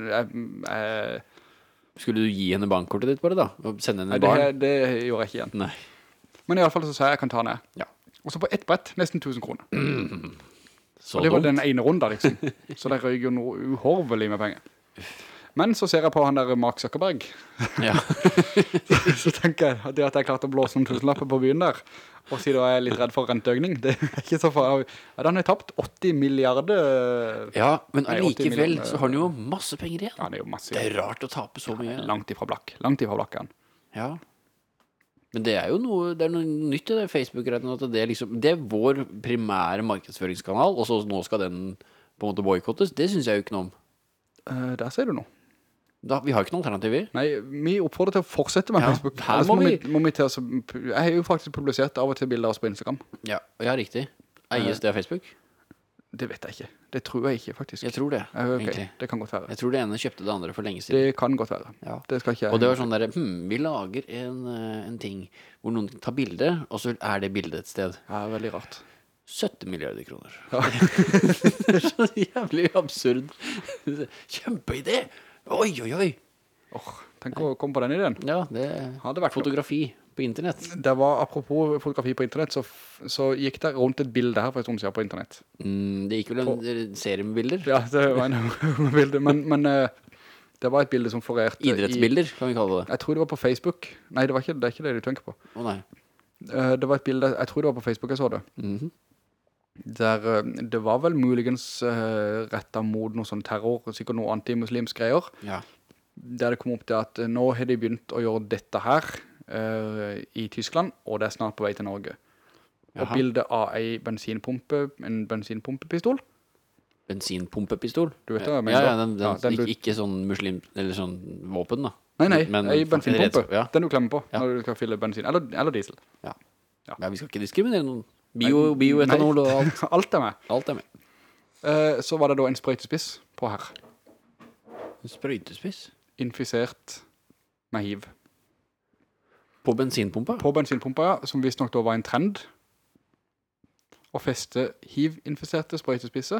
Skulle du gi henne bankkortet ditt bare da? Og sende henne barn? Det gjorde jeg ikke igjen. Nei. Men i alle fall så sa jeg kan ta den. Ja. Og så på ett brett, nesten 1000 kroner. Og det var den ene runden liksom. Så det røg jo noe uhorvelig med penger. Men så ser jeg på han der Mark Zuckerberg. Ja. så tenker jeg at det at jeg klarte å blåse noen tusenlapper på byen der, og siden jeg er litt redd for renteøkning, det er ikke så farlig. Ja, han har tapt 80 milliarder. Ja, men allikevel så har han jo masse penger igjen. Ja, det er jo masse. Det er rart å tape så mye. Langt ifra blakk han. Ja. Men det er jo noe nytt i det Facebook-retten, at det er vår primære markedsføringskanal, og så nå skal den på en måte boykottes. Det synes jeg jo ikke noe om. Der ser du noe. Vi har ikke noen alternativer. Nei, vi oppfordrer til å fortsette med Facebook. Her må vi til jeg har jo faktisk publisert av og til bilder av oss på Instagram. Ja, riktig. Eies det av Facebook? Det vet jeg ikke. Det tror jeg ikke, faktisk. Jeg tror det, egentlig. Det kan godt være. Jeg tror det ene kjøpte det andre for lenge siden. Det kan godt være. Ja. Det skal ikke jeg. Og det var sånn der, vi lager en ting hvor noen tar bilde, og så det bildet et sted. Ja, veldig rart. 70 milliarder kroner. Ja. Det så jævlig absurd. Kjempeidé! Oi, oi, oi! Tenk å komme på den ideen. Ja, det hadde vært fotografi på internett. Det var, apropos fotografi på internett, så gikk det rundt et bilde her for en stund siden på internett. Det gikk vel en serie med bilder? Ja, det var en bilde, men det var et bilde som florerte idrettsbilder, kan vi kalle det. Jeg tror det var på Facebook. Nei, det er ikke det du tenker på. Nei. Det var et bilde, jeg tror det var på Facebook jeg så det. Der det var vel muligens rettet mot noe sånn terror, sikkert noe antimuslimsk greier. Ja. Der det kom opp til at nå har de begynt å gjøre dette her i Tyskland, og det er snart på vei til Norge. Jaha. Og bildet av en bensinpumpepistol. Bensinpumpepistol? Du vet det? Den ikke sånn muslim, eller sånn våpen da. Nei, en bensinpumpe. Ja. Den du klemmer på når du skal fylle bensin, eller diesel. Ja, vi skal ikke diskriminere noen. Bioetanol og alt. Alt er med. Alt er med. Så var det da en sprøytespiss på her. En sprøytespiss? Infisert med HIV. På bensinpumpa? På bensinpumpa, ja, som visst nok da var en trend. Å feste HIV-infiserte sprøytespisser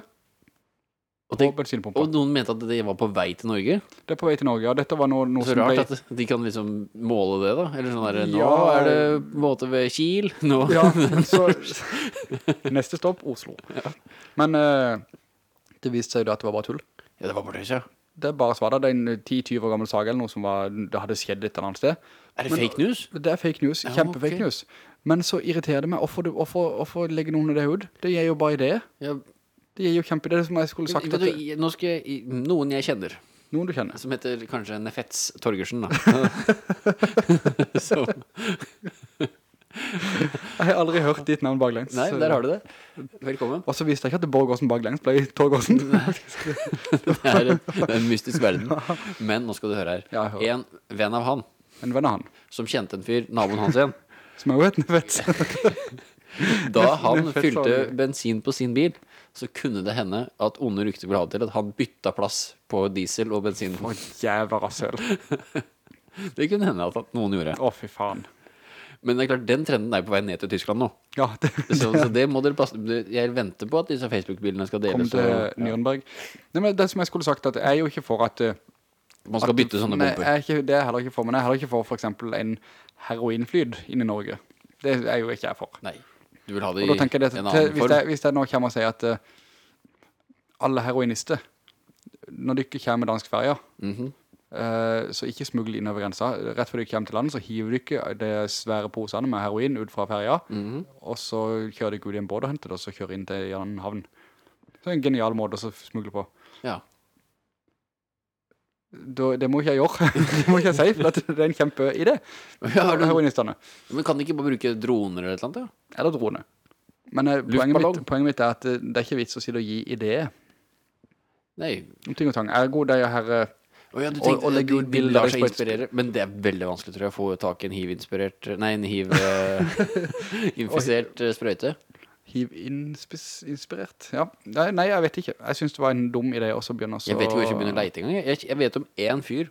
på bensinpumpa. Og noen mente at det var på vei til Norge? Det er på vei til Norge, ja. Dette var noe så rart at de kan liksom måle det da? Eller sånn der, nå er det måte ved Kiel. Nå. Ja, så neste stopp, Oslo. Ja. Men det viste seg jo at det var bare tull. Ja, det var bare det, ja. Det er bare svada, det er en 10-20 år gammel sag eller noe som det hadde skjedd et eller annet sted. Er det fake news? Det er fake news, kjempe-fake news. Men så irriterer det meg, hvorfor legge noen av det ut? Det gir jo bare det. Ja. Det gir jo kjempe, det som jeg skulle sagt. Nå skal jeg, noen jeg kjenner. Noen du kjenner. Som heter kanskje Nefets Torgersen da. Jeg har aldri hørt ditt navn baklengs. Nei, der har du det. Velkommen. Og så visste jeg ikke at det Borgårdsen baklengs ble Torgersen. Det er en mystisk verden. Men nå skal du høre her. Ja, en venn av han. En venn av han. Som kjente en fyr, naboen hans igjen. Som er jo et Nefets. Da han fylte bensin på sin bil, så kunne det hende at onde rykter ville ha til at han bytta plass på diesel og bensin. For jævla rassøl. Det kunne hende at noen gjorde. Å, fy faen. Men det er klart, den trenden er på vei ned til Tyskland nå. Ja. Så det må dere passe. Jeg venter på at disse Facebook-bildene skal deles. Kom til Nürnberg. Nei, men det som jeg skulle sagt, at jeg er jo ikke for at man skal bytte sånne bomber. Det er heller ikke for, men jeg er heller ikke for eksempel en heroinflyd inn i Norge. Det er jo ikke jeg for. Nei, du vil ha det i en annen form. Hvis jeg nå kommer og sier at alle heroinister, når de ikke kommer med dansk ferie, så ikke smugle inn over grensa. Rett før de kommer til landet, så hiver de ikke det svære posene med heroin ut fra feria, og så kjører de ikke ut i en båt og henter det, og så kjører inn til en havn. Så en genial måte å smugle på. Ja. Det må ikke jeg gjøre. Det må ikke jeg si, for det er en kjempeidé. Heroinistene. Men kan de ikke bare bruke droner eller et eller annet? Ja? Eller droner. Men poenget mitt er at det er ikke vits å si det å gi ideer. Nei. Om ting og tang. Er god det her... Ja, du tenkte at de lar seg inspirere, men det er veldig vanskelig, tror jeg, å få tak i en HIV-infisert sprøyte. HIV-inspirert, ja. Nei, jeg vet ikke. Jeg synes det var en dum idé også å begynne. Jeg vet ikke hvor jeg skal begynne å leite engang. Jeg vet om en fyr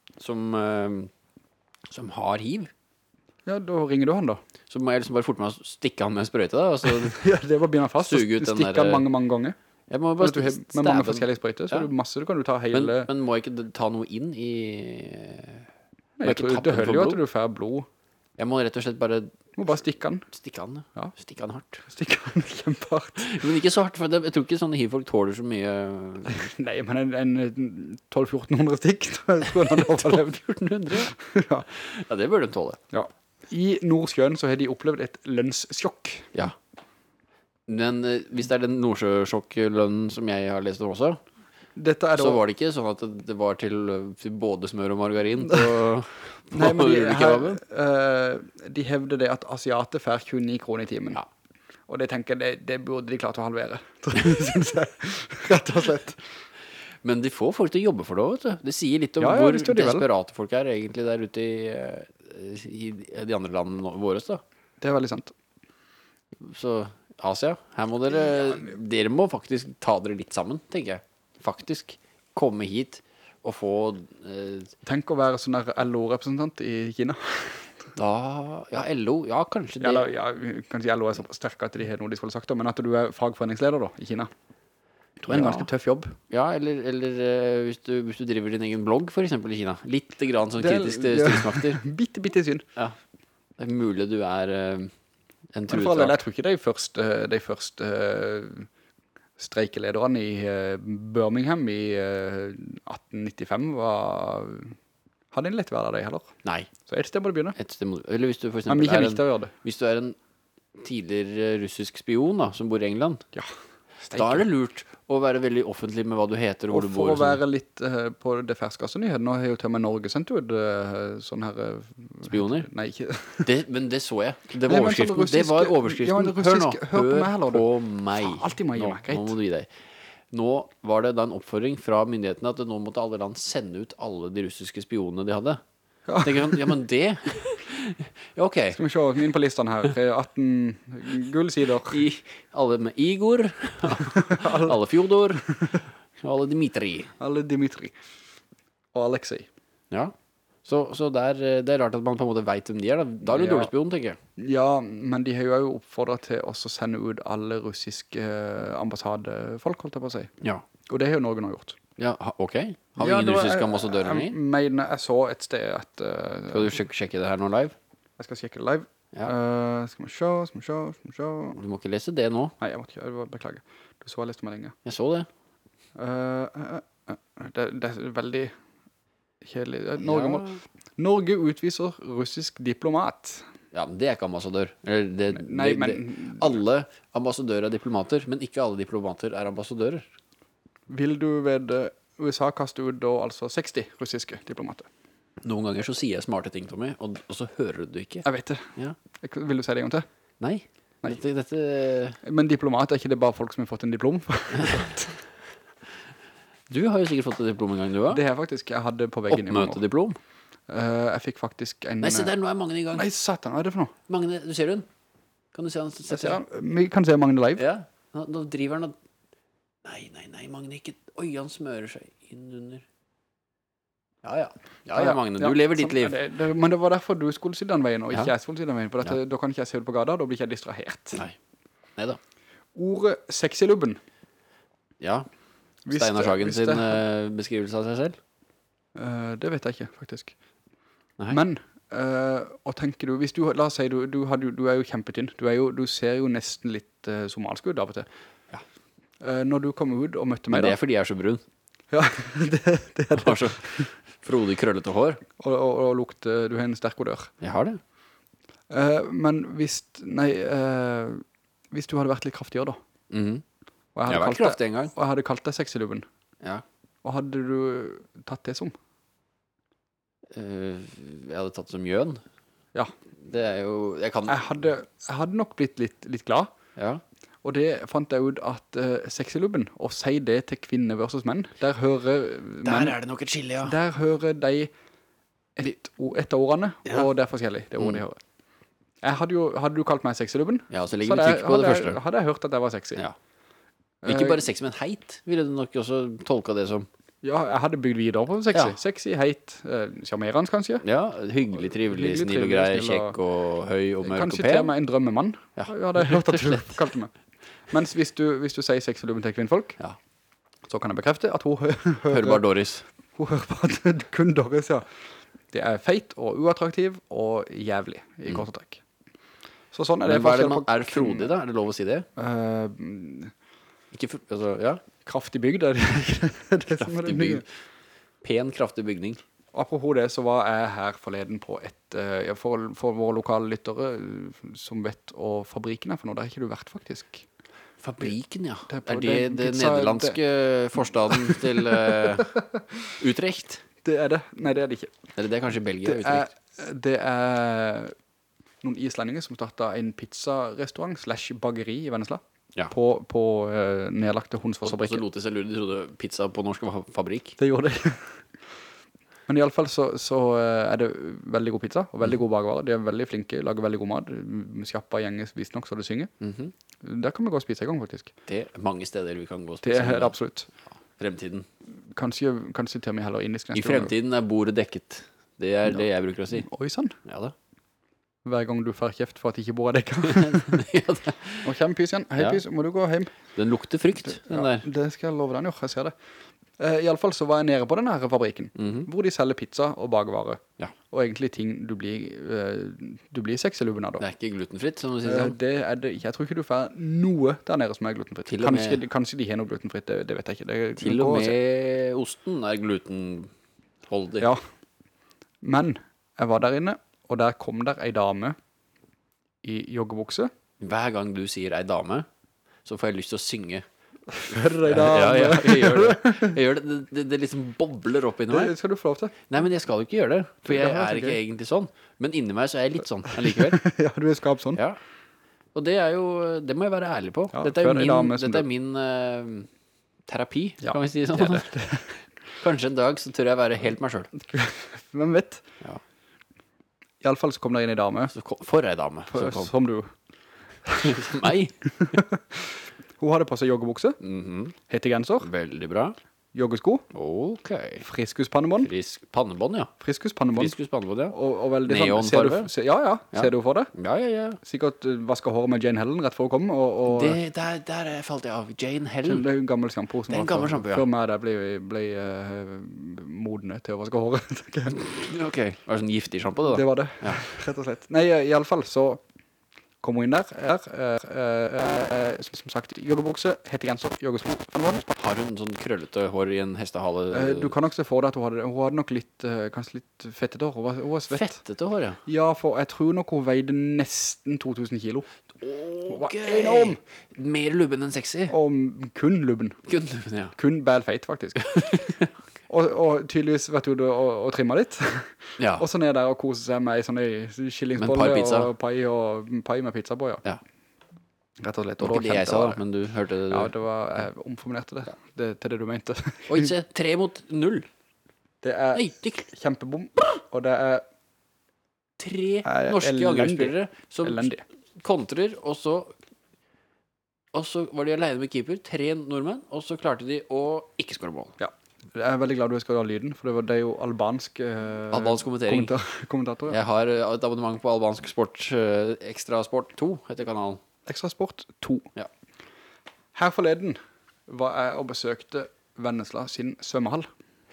som har HIV. Ja, da ringer du han da. Så må jeg liksom bare forte meg å stikke han med en sprøyte da. Ja, det var begynne fast. Stikke han mange ganger. Jeg må bare med mange forskjellige sprøyter, så masse du kan ta hele... Men må jeg ikke ta noe inn i... Jeg tror det hører jo at du får blod. Jeg må rett og slett bare... Du må bare stikke han. Stikke han, ja. Stikke han hardt. Stikke han kjempehardt. Men ikke så hardt, for jeg tror ikke sånne HIV-folk tåler så mye... Nei, men en 1200-1400 stikk, tror jeg han overlevd. 1200-1400? Ja. Ja, det bør de tåle. Ja. I Nordsjøen så har de opplevd et lønnssjokk. Ja. Men hvis det er den Nordsjøsjokk-lønnen som jeg har lest om også, så var det ikke sånn at det var til både smør og margarin på Nei, men de hevder det at asiater får 29 kroner i timen. Ja. Og det tenker jeg, det burde de klart å halvere, synes jeg, rett og slett. Men de får folk til å jobbe for det, vet du. Det sier litt om hvor desperate folk er egentlig der ute i de andre landene våre, da. Det er veldig sant. Så Asia. Her må dere må faktisk ta dere litt sammen, tenker jeg. Faktisk. Komme hit og få... Tenk å være sånn der LO-representant i Kina. Ja, LO, ja, kanskje det. Eller, kanskje LO så sterk at de har noe de skulle sagt, men at du fagforeningsleder da, i Kina. Jeg tror det en ganske tøff jobb. Ja, eller hvis du driver din egen blogg, for eksempel i Kina. Litt grann sånn kritisk til styresmakter. Bitte synd. Ja, det mulig du en truet sak. Jeg tror ikke de første streikelederne i Birmingham i 1895 hadde en lett hverdag de heller. Nei. Så et sted må du begynne. Eller hvis du for eksempel hvis du en tidligere russisk spion da, som bor i England. Ja. Da det lurt å være veldig offentlig med hva du heter og hvor du bor. Og for å være litt på det ferskaste nyheten, nå har jo til og med Norge sendt ut sånne her... Spioner? Nei, ikke... Men det så jeg. Det var overskriften. Det var overskriften. Hør på meg. Alltid må jeg gi meg, greit. Nå må du gi deg. Nå var det da en oppfordring fra myndighetene at nå måtte alle land sende ut alle de russiske spionene de hadde. Ja. Tenker han, ja, men det... Ja, ok. Skal vi se, inn på listen her. 18 gullsider. Alle med Igor, alle Fjodor, alle Dimitri. Alle Dimitri. Og Alexei. Ja. Så det rart at man på en måte vet hvem de da. Da det dårlig spion, tenker jeg. Ja, men de har jo oppfordret til å sende ut alle russiske ambassadefolk, holdt jeg på å si. Ja. Og det har jo Norge nå gjort. Ja, ok. Har vi ingen russiske ambassadører med? Jeg så et sted at... Skal du sjekke det her nå live? Jeg skal sjekke det live. Ja. Skal vi se. Du må ikke lese det nå. Nei, jeg måtte ikke, beklager. Du så jeg leste meg lenge. Jeg så det. Det veldig kjedelig. Norge utviser russisk diplomat. Ja, men det ikke ambassadør. Alle ambassadører diplomater, men ikke alle diplomater ambassadører. Vil du ved USA kaste ut da altså 60 russiske diplomater? Noen ganger så sier jeg smarte ting, Tommy, og så hører du ikke. Jeg vet det. Ja. Vil du si det en gang til? Nei. Dette... Men diplomat ikke det bare folk som har fått en diplom? Du har jo sikkert fått et diplom en gang, du har. Det har jeg faktisk. Jeg hadde på veggen i mange år. Oppmøtediplom? Jeg fikk faktisk en... Nei, se der, nå mange i gang. Nei, satan, hva det for noe? Magne, du ser hun? Kan du se han? Vi kan se Magne live. Ja, nå driver han og... Nei, Magne ikke... Oi, han smører seg inn under... Ja, Magne, du lever ditt liv. Men det var derfor du skulle si den veien, og ikke jeg skulle si den veien, for da kan ikke jeg se ut på gata, da blir ikke jeg distrahert. Nei da. Ordet sexylubben. Ja, Steinar Sagen sin beskrivelse av seg selv? Det vet jeg ikke, faktisk. Nei. Men, og tenker du, hvis du, la oss si, du er jo kjempetynn, du ser jo nesten litt somalsk ut av og til. Ja. Når du kom ut og møtte meg da... Men det fordi jeg er så brun. Ja, det er det. Har så frodig krøllete hår. Og lukt, du har en sterk odør. Jeg har det. Men hvis du hadde vært litt kraftigere da. Jeg har vært kraftig en gang. Og jeg hadde kalt deg sexylubben. Ja. Hva hadde du tatt det som? Jeg hadde tatt som Jøn. Ja. Det er jo... Jeg hadde nok blitt litt glad. Ja. Og det fant jeg ut at sexylubben, å si det til kvinner versus menn, der hører menn... Der er det nok et skille, ja. Der hører de et av ordene, og det er forskjellig, det ordet de hører. Hadde du kalt meg sexylubben, ja, så ligger vi trykk på det første. Hadde jeg hørt at jeg var sexy. Ja. Ikke bare sexy, men heit, ville du nok også tolka det som. Ja, jeg hadde bygd videre på sexy. Ja. Sexy, heit, charmerende kanskje. Ja, hyggelig, trivelig, snill og grei, kjekk og høy og mørk og pen. Kanskje til meg en drømmemann. Ja, det hadde jeg hørt at du kalte meg. Mens hvis du sier sexylubben til kvinnfolk, så kan jeg bekrefte at hun hører bare Doris. Hun hører bare kun Doris, ja. Det er feit og uattraktiv og jævlig i kort og trekk. Så sånn er det. Er det frodig da? Er det lov å si det? Ikke, altså, ja. Kraftig bygd, er det som er det nye. Pen, kraftig bygning. Apropos det, så var jeg her forleden på for våre lokale lyttere som vet og fabrikken for noe, der har ikke du vært faktisk. Fabriken, ja. Er det nederlandske forstaden til Utrecht? Det er det. Nei, det er det ikke. Eller det er kanskje Belgia, Utrecht? Det er noen islendinger som startet en pizzarestaurant / bageri i Vennesla. Ja. På nedlagte Hundsfoss-fabrikken. Og så lot de seg lure, de trodde pizza på norsk var fabrikk. Det gjorde de. Men i alle fall så det veldig god pizza, og veldig god bakvarer. De veldig flinke, lager veldig god mat. Skjappa gjenges visst nok så det synger. Der kan vi gå og spise en gang, faktisk. Det mange steder vi kan gå og spise. Det det absolutt. Ja, fremtiden. Kanskje til og med heller indisk neste I fremtiden bordet dekket. Det det jeg bruker å si. Oi, sånn. Ja da. Hver gang du får kjeft for at ikke bordet dekket. Ja, Nå kommer Pys igjen. Hei Pys, må du gå hjem? Den lukter frykt, den der. Det skal jeg love den, jo. Jeg ser det. I alle fall så var jeg nede på denne fabrikken, hvor de selger pizza og bakvarer. Ja. Og egentlig ting du blir sexelubben av da. Det ikke glutenfritt, som du sier sånn? Det det ikke. Jeg tror ikke du får noe der nede som glutenfritt. Kanskje de har noe glutenfritt, det vet jeg ikke. Til og med osten glutenholdig. Ja. Men jeg var der inne, og der kom der en dame i joggebukse. Hver gang du sier en dame, så får jeg lyst til å synge. Hør en dame. Ja, jeg gjør det. Det liksom bobler opp inni meg. Det skal du få lov til. Nei, men jeg skal jo ikke gjøre det, for jeg ikke egentlig sånn. Men inni meg så jeg litt sånn, allikevel. Ja, du skapt sånn. Ja. Og det jo, det må jeg være ærlig på. Ja, dette min terapi, kan vi si sånn. Kanskje en dag så tør jeg være helt meg selv. Hvem vet? Ja. I alle fall så kom det inn en dame. For en dame. Som du. Meg. Hun hadde på seg joggebukse. Hettegenser. Veldig bra. Joggesko. Ok. Friskuspannebånd. Pannebånd, ja. Friskuspannebånd, ja. Og veldig neonfarve. Sånn, ja. Ser du for det? Ja. Sikkert vasker håret med Jane Helen rett for å komme. Der falt jeg av. Jane Helen. Det jo en gammel shampoo. Det en gammel shampoo, ja. Før meg det ble modne til å vaske håret. Ok. Var det sånn giftig shampoo det da? Det var det, ja. Rett og slett. Nei, i alle fall så kom hun inn der, som sagt, joggebukse, hettegenser, joggesko. Har hun sånn krøllete hår i en hestehale? Du kan nok se for deg at hun hadde nok kanskje litt fettete hår. Hun var svett. Fettete hår, ja. Ja, for jeg tror nok hun veide nesten 2000 kilo. Ok. Enorm! Mer lubben enn sexy. Og kun lubben. Kun lubben, ja. Kun bælfeit, faktisk. Og tydeligvis vet du å trimme litt. Ja. Og så ned der og kose seg med sånne skillingsbolle og pai med pizza på, ja. Rett og slett. Det var ikke det jeg sa, men du hørte det. Ja, jeg omformulerte det til det du mente. Oi, se, 3-0. Det kjempebom, og det 3 norske angrepsspillere som kontrer, og så var de alene med keeper, 3 nordmenn, og så klarte de å ikke skåre mål. Ja. Jeg veldig glad du skal ha lyden, for det jo albansk kommentering. Kommentator, ja. Jeg har et abonnement på albansk sport, Ekstra Sport 2 heter kanalen. Ekstra Sport 2. Ja. Her forleden var jeg og besøkte Vennesla sin svømmehall.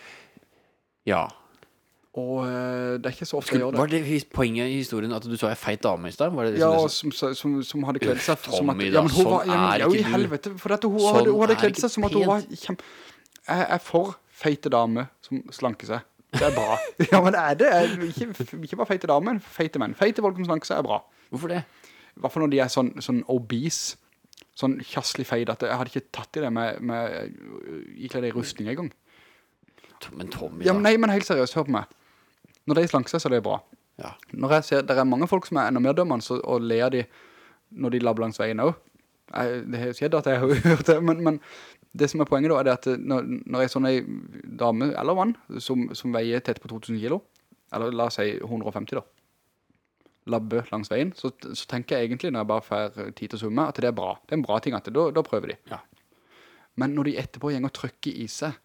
Ja. Og det ikke så ofte jeg gjør det. Var det poenget i historien at du så en feit dame i sted? Ja, som hadde kledd seg som at... Ja, men sånn ikke du. I helvete, for at hun hadde kledd seg som at hun var Jeg for feite dame som slanker seg. Det bra. Ja, men det ikke bare feite dame, men feite menn. Feite folk som slanker seg bra. Hvorfor det? I hvert fall når de sånn obese, sånn kjasselig feid, at jeg hadde ikke tatt i det med iklæde i rustning en gang. Men Tommy, da. Ja, nei, men helt seriøst, hør på meg. Når de slanker seg, så er det bra. Ja. Når jeg ser, det mange folk som enda mer dømmende, og ler de når de labber langs veien også. Det har skjedd at jeg har hørt det, men det som er poenget da, er at når jeg sånn en dame eller mann som veier tett på 2000 kilo, eller la oss si 150 da, labbe langs veien, så tenker jeg egentlig når jeg bare får tid til å summe, at det er bra. Det er en bra ting at da prøver de. Ja. Men når de etterpå gjenger og trykker i seg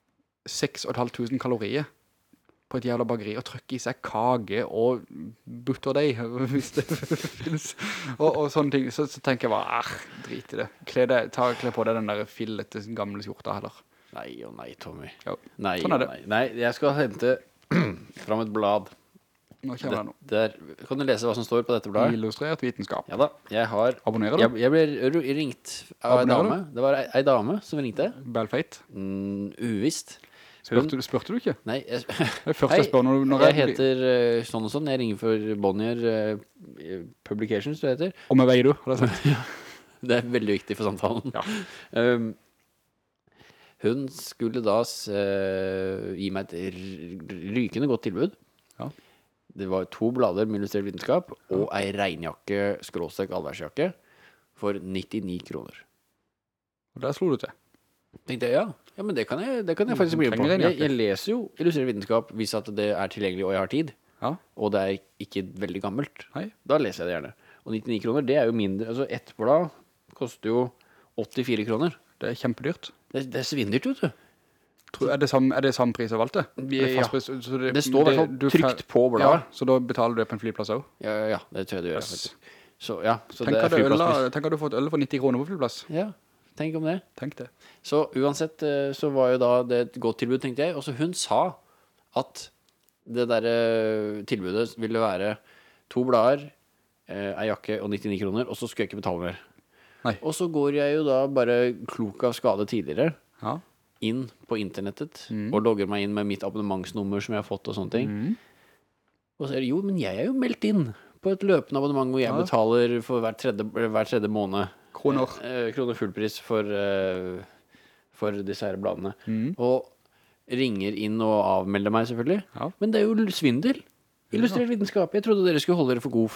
6500 kalorier på et jævla bageri, og trykker i seg kage og butterdeig, hvis det finnes, og sånne ting, så tenker jeg bare, drit i det. Kle på deg den der fillete gamle skjorta heller. Nei og nei, Tommy. Jo. Nei, sånn er det. Nei, jeg skal hente fram et blad. Nå kommer det nå. Kan du lese hva som står på dette bladet? Illustrert vitenskap. Ja da, Abonnerer du? Jeg ble ringt av en dame. Det var en dame som ringte. Bælfeit? Uvisst. Spurte du ikke? Nei. Jeg heter sånn og sånn. Jeg ringer for Bonnier Publications, det heter. Og med vei du, har jeg sagt. Ja, det er veldig viktig for samtalen. Ja. Hun skulle da gi meg et rykende godt tilbud. Ja. Det var 2 blader med illustrert vitenskap og en regnjakke, skråstrek allværsjakke for 99 kroner. Og der slo du til? Tenkte jeg, ja, men det kan jeg faktisk bli med på. Jeg leser jo Illustrert vitenskap hvis at det er tilgjengelig og jeg har tid. Ja. Og det er ikke veldig gammelt. Nei. Da leser jeg det gjerne. Og 99 kroner, det er jo mindre. Altså, ett blad koster jo 84 kroner. Det er kjempedyrt. Det er svindyrt, vet du. Er det samme pris av alt det? Ja. Det står i hvert fall trykt på bladet. Ja, så da betaler du det på en flyplass også? Ja, det tror jeg du gjør. Yes. Så tenk det er flyplasspris. Tenk at du har fått øl for 90 kroner på flyplass. Ja, tenk om det. Tenk det. Så uansett så var jo da det et godt tilbud, tenkte jeg. Og så hun sa at det der tilbudet ville være 2 blader, en jakke og 99 kroner, og så skulle jeg ikke betale mer. Nei. Og så går jeg jo da bare klok av skade tidligere. Ja. Inn på internettet og logger meg inn med mitt abonnementsnummer som jeg har fått og sånne ting. Og så er det jo, men jeg er jo meldt inn på et løpende abonnement hvor jeg betaler for hver tredje måned kroner fullpris for disse her bladene. Og ringer inn og avmelder meg selvfølgelig. Ja. Men det er jo svindel. Illustrert vitenskap. Jeg trodde dere skulle holde dere for god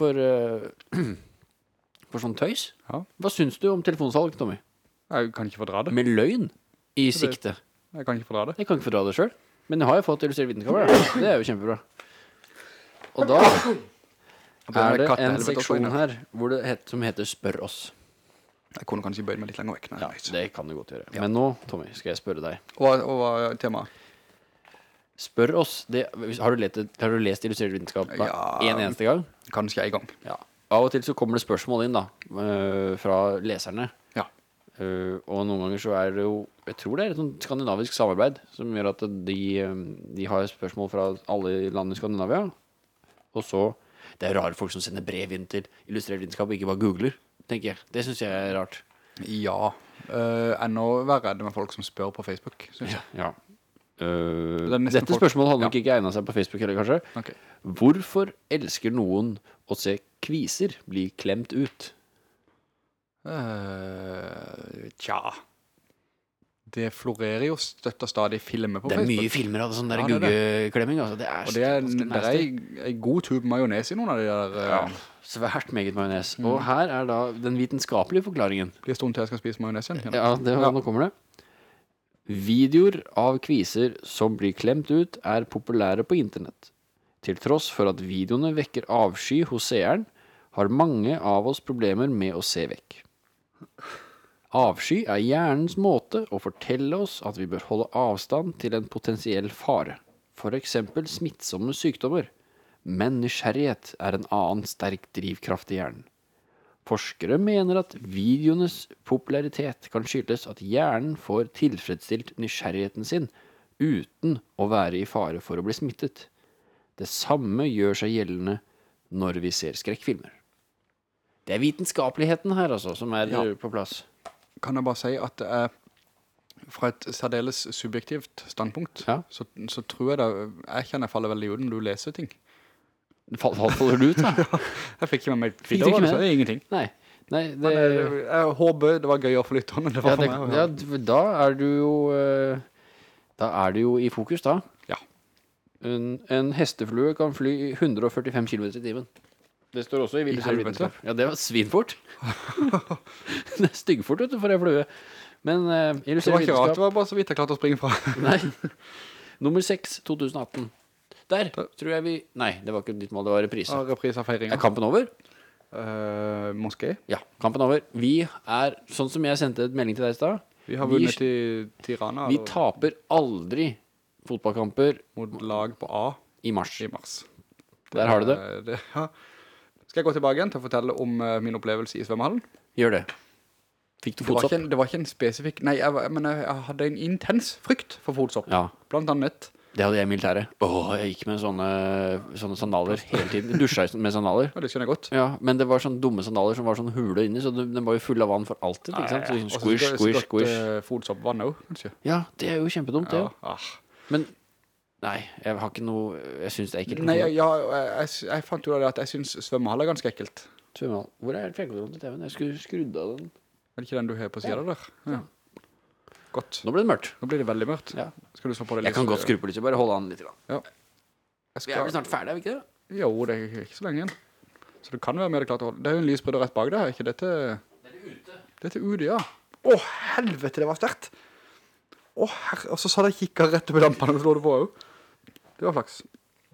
for sånn tøys. Ja. Hva synes du om telefonsalg, Tommy? Jeg kan ikke fordra det. Med løgn i sikte. Jeg kan ikke fordra det. Jeg kan ikke fordra det selv. Men jeg har jo fått Illustrert vitenskap. Det er jo kjempebra. Og da er det en seksjon her som heter Spør oss. Jeg kunne kanskje bøye meg litt lenger vekk. Ja, det kan du godt gjøre. Ja. Men nå, Tommy, skal jeg spørre deg. Og hva er temaet? Spør oss. Har du lest Illustrert vitenskap en eneste gang? Kanskje en gang. Ja. Av og til så kommer det spørsmål inn da, fra leserne. Ja. Og noen ganger så er det jo, jeg tror det er et sånt skandinavisk samarbeid som gjør at de har spørsmål fra alle land i Skandinavia. Og så, det er rare folk som sender brev inn til Illustrert vitenskap og ikke bare googler, tenker jeg. Det synes jeg er rart. Ja, enda verre er det med folk som spør på Facebook, synes jeg. Ja. Dette spørsmålet hadde nok ikke egnet seg på Facebook heller, kanskje. Okay. Hvorfor elsker noen å se kviser bli klemt ut? Tja, det florerer jo støtt og stadig filmer på Facebook. Det er mye filmer av det, sånn der guggeklemming, altså. Det er en god tube majones i noen av de der. Ja, svært meget majones. Og her er da den vitenskapelige forklaringen. Blir stund til jeg skal spise majones igjen. Ja, nå kommer det. Videoer av kviser som blir klemt ut er populære på internett. Til tross for at videoene vekker avsky hos seeren, har mange av oss problemer med å se vekk. Avsky er hjernens måte å fortelle oss at vi bør holde avstand til en potensiell fare, for eksempel smittsomme sykdommer. Men nysgjerrighet er en annen sterk drivkraft i hjernen. Forskere mener at videoenes popularitet kan skyldes at hjernen får tilfredsstilt nysgjerrigheten sin uten å være i fare for å bli smittet. Det samme gjør seg gjeldende når vi ser skrekkfilmer. Det er vitenskapeligheten her altså, som er på plass. Kan jeg bare si at det er fra et særdeles subjektivt standpunkt, så tror jeg det, jeg kjenner jeg faller veldig ut når du leser ting. Faller du ut da? Jeg fikk ikke med meg video, så det er ingenting. Nei, jeg håper det var gøy å få lytte, men det var for meg. Ja, da er du jo i fokus da. Ja. En hesteflue kan fly 145 km i timen. Det står også i Illustrert vitenskap. Ja, det var svinfort. Det er styggfort, vet du, for en flue. Men Illustrert vitenskap... Det var ikke rart, det var bare så vidt jeg klarte å springe fra. Nei. Nummer 6, 2018. Der tror jeg vi... Nei, det var ikke ditt mål, det var reprise. Reprise av feiringen. Er kampen over? Moské? Ja, kampen over. Vi er, sånn som jeg sendte et melding til deg i sted. Vi har vunnet til Tirana. Vi taper aldri fotballkamper mot lag på A i mars. Der har du det. Ja. Skal jeg gå tilbake igjen til å fortelle om min opplevelse i svømmehallen? Gjør det. Fikk du fotsopp? Det var ikke en spesifikk... Nei, men jeg hadde en intens frykt for fotsopp. Ja. Blant annet. Det hadde jeg i militæret. Jeg gikk med sånne sandaler hele tiden. Dusja med sandaler. Ja, det skjønner jeg godt. Ja, men det var sånne dumme sandaler som var sånn hule inni, så den var jo full av vann for alltid, ikke sant? Så squish. Fotsoppvann også, kanskje. Ja, det er jo kjempedumt, det jo. Men... Nei, jeg har ikke noe... Jeg synes det er ekkelt. Nei, jeg fant jo at jeg synes svømmehall er ganske ekkelt. Svømmehall? Hvor er fjernkontrollen til TV-en? Jeg skulle skrudd av den. Er det ikke den du har på siden der? Ja. Godt. Nå blir det mørkt. Nå blir det veldig mørkt. Ja. Skal du slå på det litt? Jeg kan godt skru på litt, bare holde an litt. Ja. Vi er vel snart ferdig, er vi ikke det? Jo, det er ikke så lenge igjen. Så det kan være mer klart å holde. Det er jo en lysbryter rett bak der, ikke dette? Det er ute. Det er ute, ja. Helvete, det var sterkt. og så sa jeg kikket rett opp i lampene og slå det på også. Det var flaks.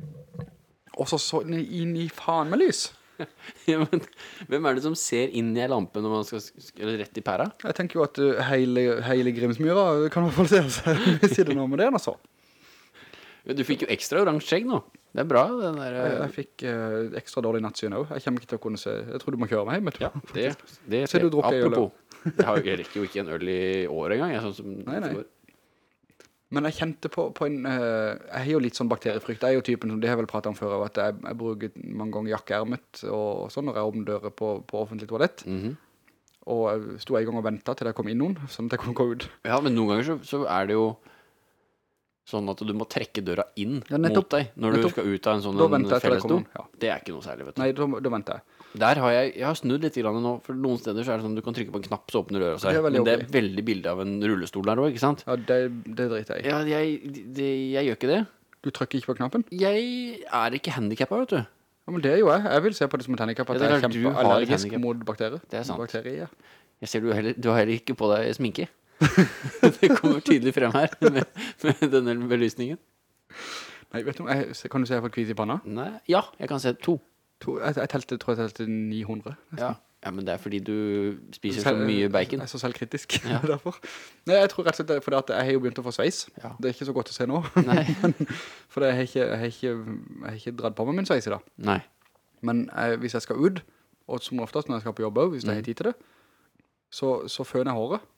Og så inn i faen med lys. Ja, men hvem er det som ser inn i en lampe når man skal rett i pæra? Jeg tenker jo at hele Grimsmyra kan i hvert fall se seg hvis det nå med det, altså. Ja, du fikk jo ekstra oransje skjegg nå. Det er bra, den der... Jeg fikk ekstra dårlig nattsyn også. Jeg kommer ikke til å kunne se... Jeg tror du må kjøre meg hjem etterpå. Ja, det ser du drukker apropos. Jeg rekker jo ikke en øl i år engang. Jeg, sånn som nei. Men jeg kjente på en... jeg har jo litt sånn bakteriefrykt. Jeg er jo typen som de har vel pratet om før, at jeg bruker mange ganger jakkeermet og sånn når jeg åpner dører på offentlig toalett. Og jeg stod en gang og ventet til det kom inn noen, sånn at jeg kunne gå ut. Ja, men noen ganger så er det jo sånn at du må trekke døra inn mot deg når du skal ut av en sånn fellesdo. Ja. Det er ikke noe særlig, vet du. Nei, da venter jeg. Der har jeg har snudd litt grann nå, for noen steder så er det sånn du kan trykke på en knapp så åpner døra seg. Men det er veldig bilde av en rullestol der også, ikke sant? Ja, det driter jeg i. Ja, jeg gjør ikke det. Du trykker ikke på knappen? Jeg er ikke handicappet, vet du. Ja, men det er jo jeg. Jeg vil se på det som et handicap at jeg er kjempeallergisk mot bakterier. Det er sant. Bakterier. Jeg ser du har heller ikke på deg sminke. Det kommer tydelig frem her med denne belysningen. Nei, vet du, kan du se jeg har fått kvis i panna? Nei, ja, jeg kan se 2. Jeg tror jeg telte 900. Ja, men det er fordi du spiser så mye bacon. Jeg er så selvkritisk, derfor. Nei, jeg tror rett og slett det er fordi at jeg har jo begynt å få sveis. Ja. Det er ikke så godt å se nå. Nei. For jeg har ikke dratt på meg min sveis i dag. Nei. Men hvis jeg skal ut, og som oftest når jeg skal på jobb også, hvis jeg har tid til det, så føner jeg håret.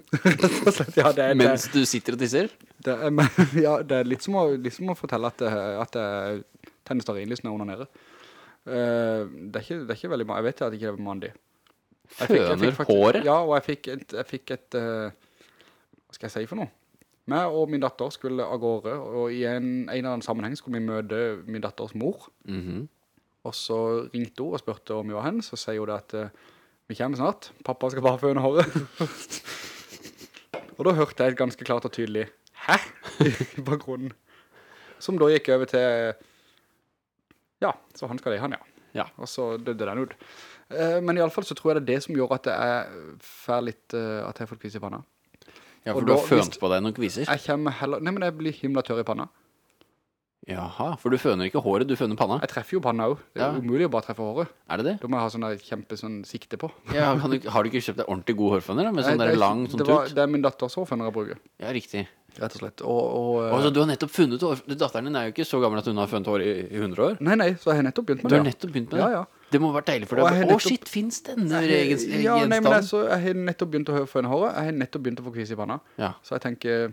Ja, mens du sitter og tisser? Ja, det er litt som å fortelle at jeg tenner stearinlys når jeg onanerer. Det er ikke veldig jeg vet at det ikke er mandig. Føner håret? Ja, og jeg fikk et hva skal jeg si for noe? Meg og min datter skulle av gårde, og i en eller annen sammenheng skulle vi møte min datters mor. Og så ringte hun og spurte om vi var henne, så sier hun det at vi kommer snart, pappa skal bare føne håret. Og da hørte jeg ganske klart og tydelig hæ? I bakgrunnen. Som da gikk over til ja, så han skal det han, ja. Og så døde den ut. Men i alle fall så tror jeg det er det som gjør at jeg får litt at jeg har fått kvis i panna. Ja, for du har fønt på deg noen kviser? Nei, men jeg blir himla tørr i panna. Jaha, for du føner ikke håret, du føner panna? Jeg treffer jo panna også. Det er umulig å bare treffe håret. Er det det? Da må jeg ha sånn kjempe sikte på. Ja, har du ikke kjøpt deg ordentlig god hårføner da? Med sånn der lang sånn tut? Det er min datters hårføner jeg bruker. Ja, riktig. Rett og slett. Så du har nettopp funnet hår? Datteren din er jo ikke så gammel at hun har funnet hår i 100 år? Nei, så jeg har nettopp begynt med det. Du har nettopp begynt med det? Ja. Det må ha vært deilig for deg. Shit, finnes denne gjenstand? Ja, nei, men jeg har nettopp begynt å føne håret. Jeg har nettopp begynt å få kvis i panna. Ja. Så jeg tenker,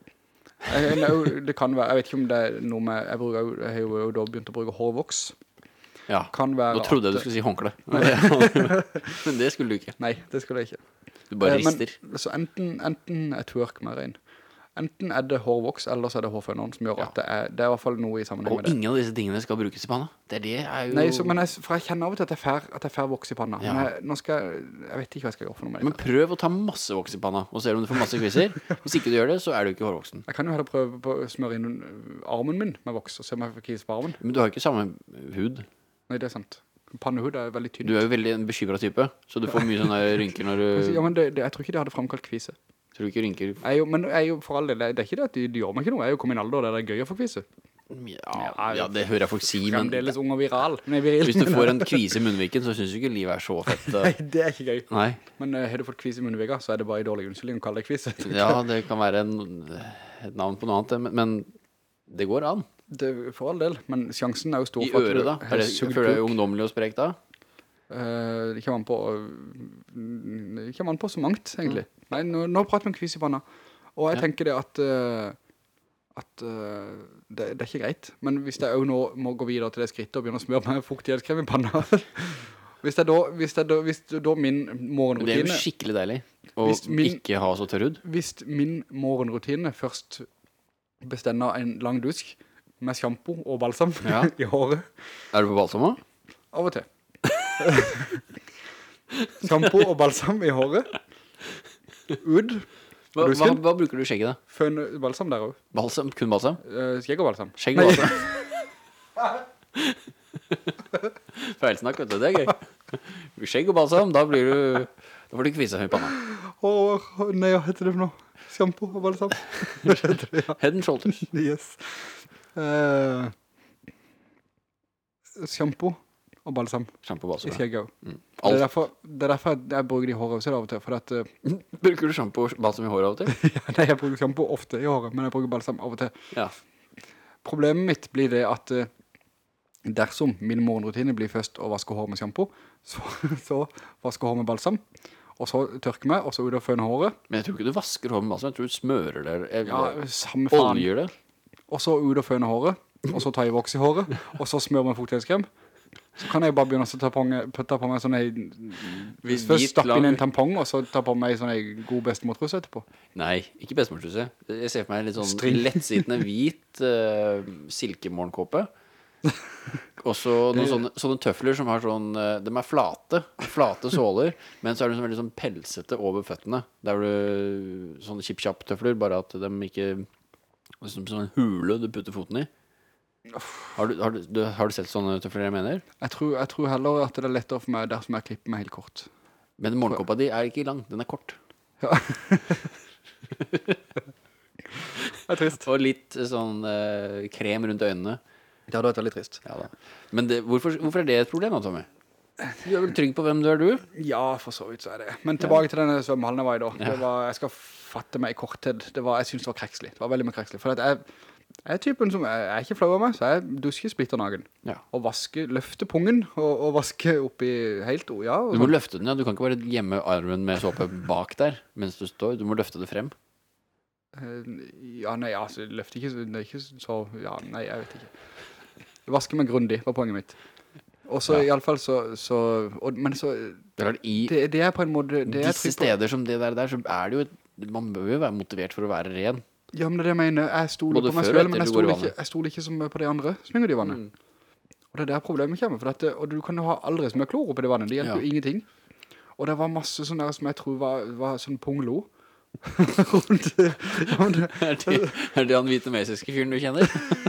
det kan være, jeg vet ikke om det er noe med, jeg har jo da begynt å bruke hårvoks. Ja, nå trodde jeg du skulle si håndkle. Men det skulle du ikke. Nei, det skulle jeg ikke. Du bare rister. Men, så enten er twerk med rein. Enten er det hårvoks, eller så er det hårføneren som gjør at det er i hvert fall noe i sammenheng med det. Og ingen av disse tingene skal brukes i panna. Det er jo... Nei, for jeg kjenner av og til at jeg får voks i panna. Ja. Men jeg vet ikke hva jeg skal gjøre for noe med det. Men prøv å ta masse voks i panna, og se om du får masse kviser. Hvis ikke du gjør det, så er du ikke hårvoksen. Jeg kan jo heller prøve på å smøre inn armen min med voks, og se om jeg får kvis på armen. Men du har jo ikke samme hud. Nei, det er sant. Pannehud er veldig tynn. Du er jo veldig en bekymret type, så du får mye sånne rynker når du... Ja, men jeg tror ikke de hadde fremkalt kvise. Tror du ikke rynker? Men jeg er jo for all del, det er ikke det at de gjør meg ikke noe. Jeg er jo kommet i en alder der det er gøy å få kvise. Ja, det hører jeg folk si, men... Fremdeles ung og viral. Hvis du får en kvise i munnviken, så synes du ikke livet er så fett. Nei, det er ikke gøy. Nei. Men har du fått kvise i munnvika, så er det bare i dårlig unnskyldning å kalle det kvise. Ja, det kan være et navn på noe annet, men det går an. For all del, men sjansen er jo stor. I øret da? Føler du ungdommelig og sprek da? Det kommer an på så mangt, egentlig. Nei, nå prater vi om kvis i panna. Og jeg tenker det at det er ikke greit. Men hvis jeg også nå må gå videre til det skrittet og begynne å smøre meg fuktighetskrem i panna, hvis da min morgenrutine... Det er jo skikkelig deilig å ikke ha så tørr hud. Hvis min morgenrutine først bestemmer en lang dusk med shampoo og balsam i håret... Er du på balsam også? Av og til. Shampoo og balsam i håret. Ud. Hva bruker du i skjegget da? Føn balsam der også. Balsam? Kun balsam? Skjegg og balsam. Skjegg og balsam. Feilsnakk, vet du, det er gøy. Skjegg og balsam, da får du kvise i panna. Nei, hva heter det for noe? Shampoo og balsam. Det skjedde det, ja. Head and Shoulders. Yes. Shampoo og balsam. Shampoo og balsam, I skjegget også. Det er derfor jeg bruker det i håret også av og til, for at... Bruker du shampoo og balsam i håret av og til? Nei, jeg bruker shampoo ofte i håret, men jeg bruker balsam av og til. Ja. Problemet mitt blir det at dersom min morgenrutine blir først å vaske hår med shampoo, så vaske hår med balsam, og så tørke meg, og så ut og føne håret. Men jeg tror ikke du vasker hår med balsam, jeg tror du smører det. Ja, samme faen. Oljer det. Og så ut og føne håret, og så ta i voks i håret, og så smør med fuktighetskrem. Så kan jeg bare begynne å ta på meg sånn først stappe inn en tampong, og så ta på meg sånn en god bestemortruse etterpå. Nei, ikke bestemortruse. Jeg ser for meg litt sånn lettsittende hvit silkemorgenkåpe. Og så noen sånne tøfler som har sånn, de er flate såler, men så er de sånn veldig sånn pelsete over føttene. Der er det sånne chip-chap-tøfler, bare at de ikke, som sånn hule du putter foten i. Har du sett sånne tøfler jeg mener? Jeg tror heller at det er lettere for meg dersom jeg klipper meg helt kort. Men morgenkåpa di er ikke lang, den er kort. Ja. Det er trist. Og litt sånn krem rundt øynene. Det hadde vært litt trist. Ja da. Men hvorfor er det et problem da, Tommy? Du er vel trygg på hvem du er, du? Ja, for så vidt så er det. Men tilbake til denne svømmehallen jeg var i da. Jeg skal fatte meg i korthet. Jeg synes det var krekselig. Det var veldig mye krekselig. For jeg er typen som jeg er ikke flau av meg, så jeg dusker splitternagen. Ja. Og løfte pungen, og vaske oppi helt, ja. Du må løfte den, ja. Du kan ikke bare gjemme armen med såpe bak der, mens du står. Du må løfte det frem. Ja, nei, altså, løfte ikke, det er ikke så, ja, nei, jeg vet ikke. Vaske meg grundig, var poenget mitt. Og så i alle fall men så, det er på en måte, disse steder som det der, så er det jo, man bør jo være motivert for å være ren. Ja, men det er det jeg mener. Jeg stoler på meg selv, men jeg stoler ikke så mye på de andre som går i vannet. Og det er der problemet kommer, og du kan jo ha aldri så mye klor oppi det vannet, det hjelper jo ingenting. Og det var masse sånne der som jeg tror var sånn punglo. Er det han vietnamesiske fyren du kjenner?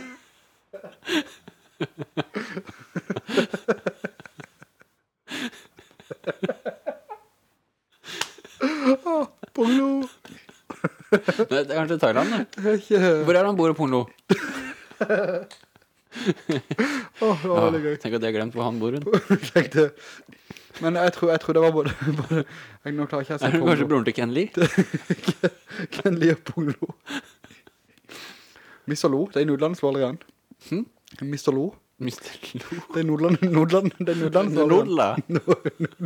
Punglo. Det er kanskje Thailand da. Hvor er han bor i Punglo? Tenk at jeg har glemt hvor han bor. Men jeg tror det var både nå klarer ikke jeg å se Punglo. Er det kanskje broren til Ken Lee? Ken Lee og Punglo. Mr. Lo, det er nudland som holder igjen. Mr. Lo. Det er nudland. Det er nudland som holder igjen.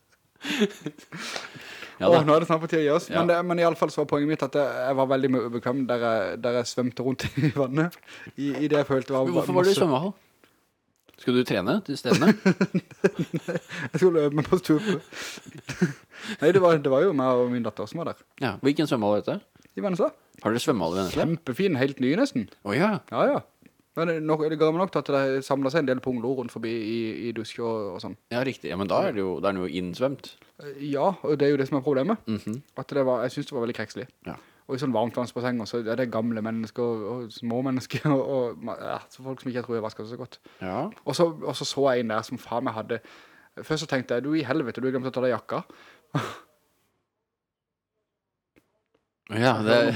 Nå er det snart på tid å gi oss, men i alle fall så var poenget mitt at jeg var veldig ubekvem der jeg svømte rundt i vannet i det jeg følte var Hvorfor var du i svømmehall? Skulle du trene til stedene? Nei, jeg skulle øve meg på stupe. Nei, det var jo meg og min datter som var der. Ja, hvilken svømmehall er dette? I Vennesla. Har dere svømmehall i Vennesla? Kjempefin, helt ny nesten. Ja. Ja. Men det ga meg nok til at det samlet seg en del punglo rundt forbi i dusk og sånn. Ja, riktig. Ja, men da er det jo innsvømt. Ja, og det er jo det som er problemet. At jeg synes det var veldig krekselig. Ja. Og i sånn varmtvannsbasseng, så er det gamle mennesker og små mennesker, og så folk som ikke jeg tror jeg vasker så godt. Ja. Og så jeg en der som faen meg hadde... Først så tenkte jeg, du i helvete, du har glemt å ta deg jakka. Ja,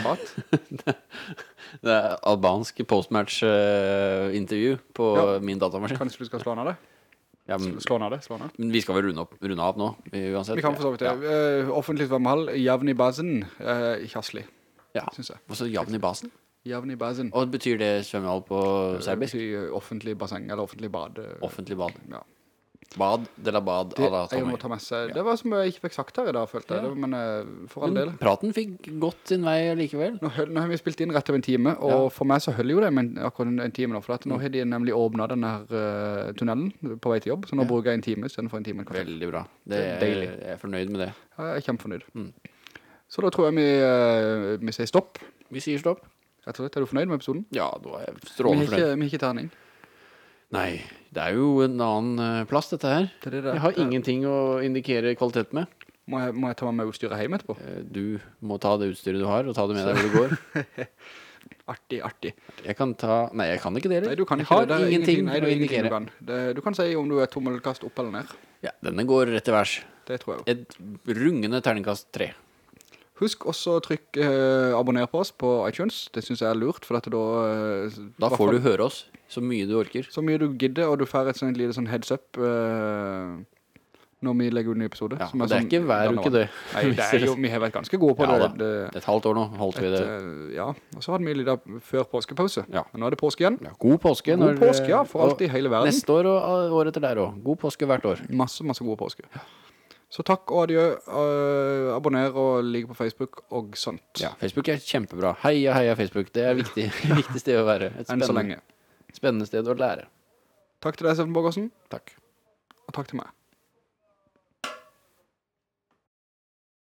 det er albansk postmatch-intervju på min datamaskin. Kanskje du skal slå av det? Ja, men, slå av det. Men vi skal vel runde av nå, uansett. Vi kan forstå det. Offentlig svømmehall, Javni Basen, Kjasli, synes jeg. Hva så, Javni Basen? Javni Basen. Og betyr det svømmehall på serbisk? Offentlig basseng, eller offentlig bad. Offentlig bad. Ja. Bad, eller bad, jeg må ta med seg. Det var som jeg ikke fikk sagt her i dag, følte jeg. Men for all del. Praten fikk gått sin vei likevel. Nå har vi spilt inn rett over en time, og for meg så holder jo det med akkurat en time nå, for nå har de nemlig åpnet denne tunnelen på vei til jobb, så nå bruker jeg en time i stedet for en time. Veldig bra. Det er deilig. Jeg er fornøyd med det. Ja, jeg er kjempefornøyd. Så da tror jeg vi sier stopp. Vi sier stopp. Rett og slett, er du fornøyd med episoden? Ja, da er jeg strålende fornøyd. Vi har ikke terning. Nei, det er jo en annen plass dette her. Jeg har ingenting å indikere kvalitet med. Må jeg ta med utstyret hjem etterpå? Du må ta det utstyret du har, og ta det med deg hvor du går. Artig. Jeg kan ta... Nei, jeg kan ikke det. Nei, du kan ikke det. Ingenting å indikere. Du kan si om du er tommelkast opp eller ned. Ja, denne går rett til værs. Det tror jeg. Et rungende terningkast 3. Husk også å trykke abonner på oss på iTunes. Det synes jeg lurt, for at da får du høre oss så mye du orker. Så mye du gidder, og du får et lite sånn heads up når vi legger ut en episode. Ja, det ikke hver uke det. Nei, det jo, vi har vært ganske gode på det. Et halvt år nå holdt vi det. Ja, og så hadde vi litt før påskepause. Ja. Nå det påske igjen. Ja, god påske. God påske, ja, for alt i hele verden. Neste år og året etter der også. God påske hvert år. Masse gode påske. Ja. Så takk og adjø, abonner og ligge på Facebook og sånt. Ja, Facebook kjempebra. Heia Facebook, det viktig, viktig sted å være. Enn så lenge. Spennende sted å lære. Takk til deg, Steffen Borgersen. Takk. Og takk til meg.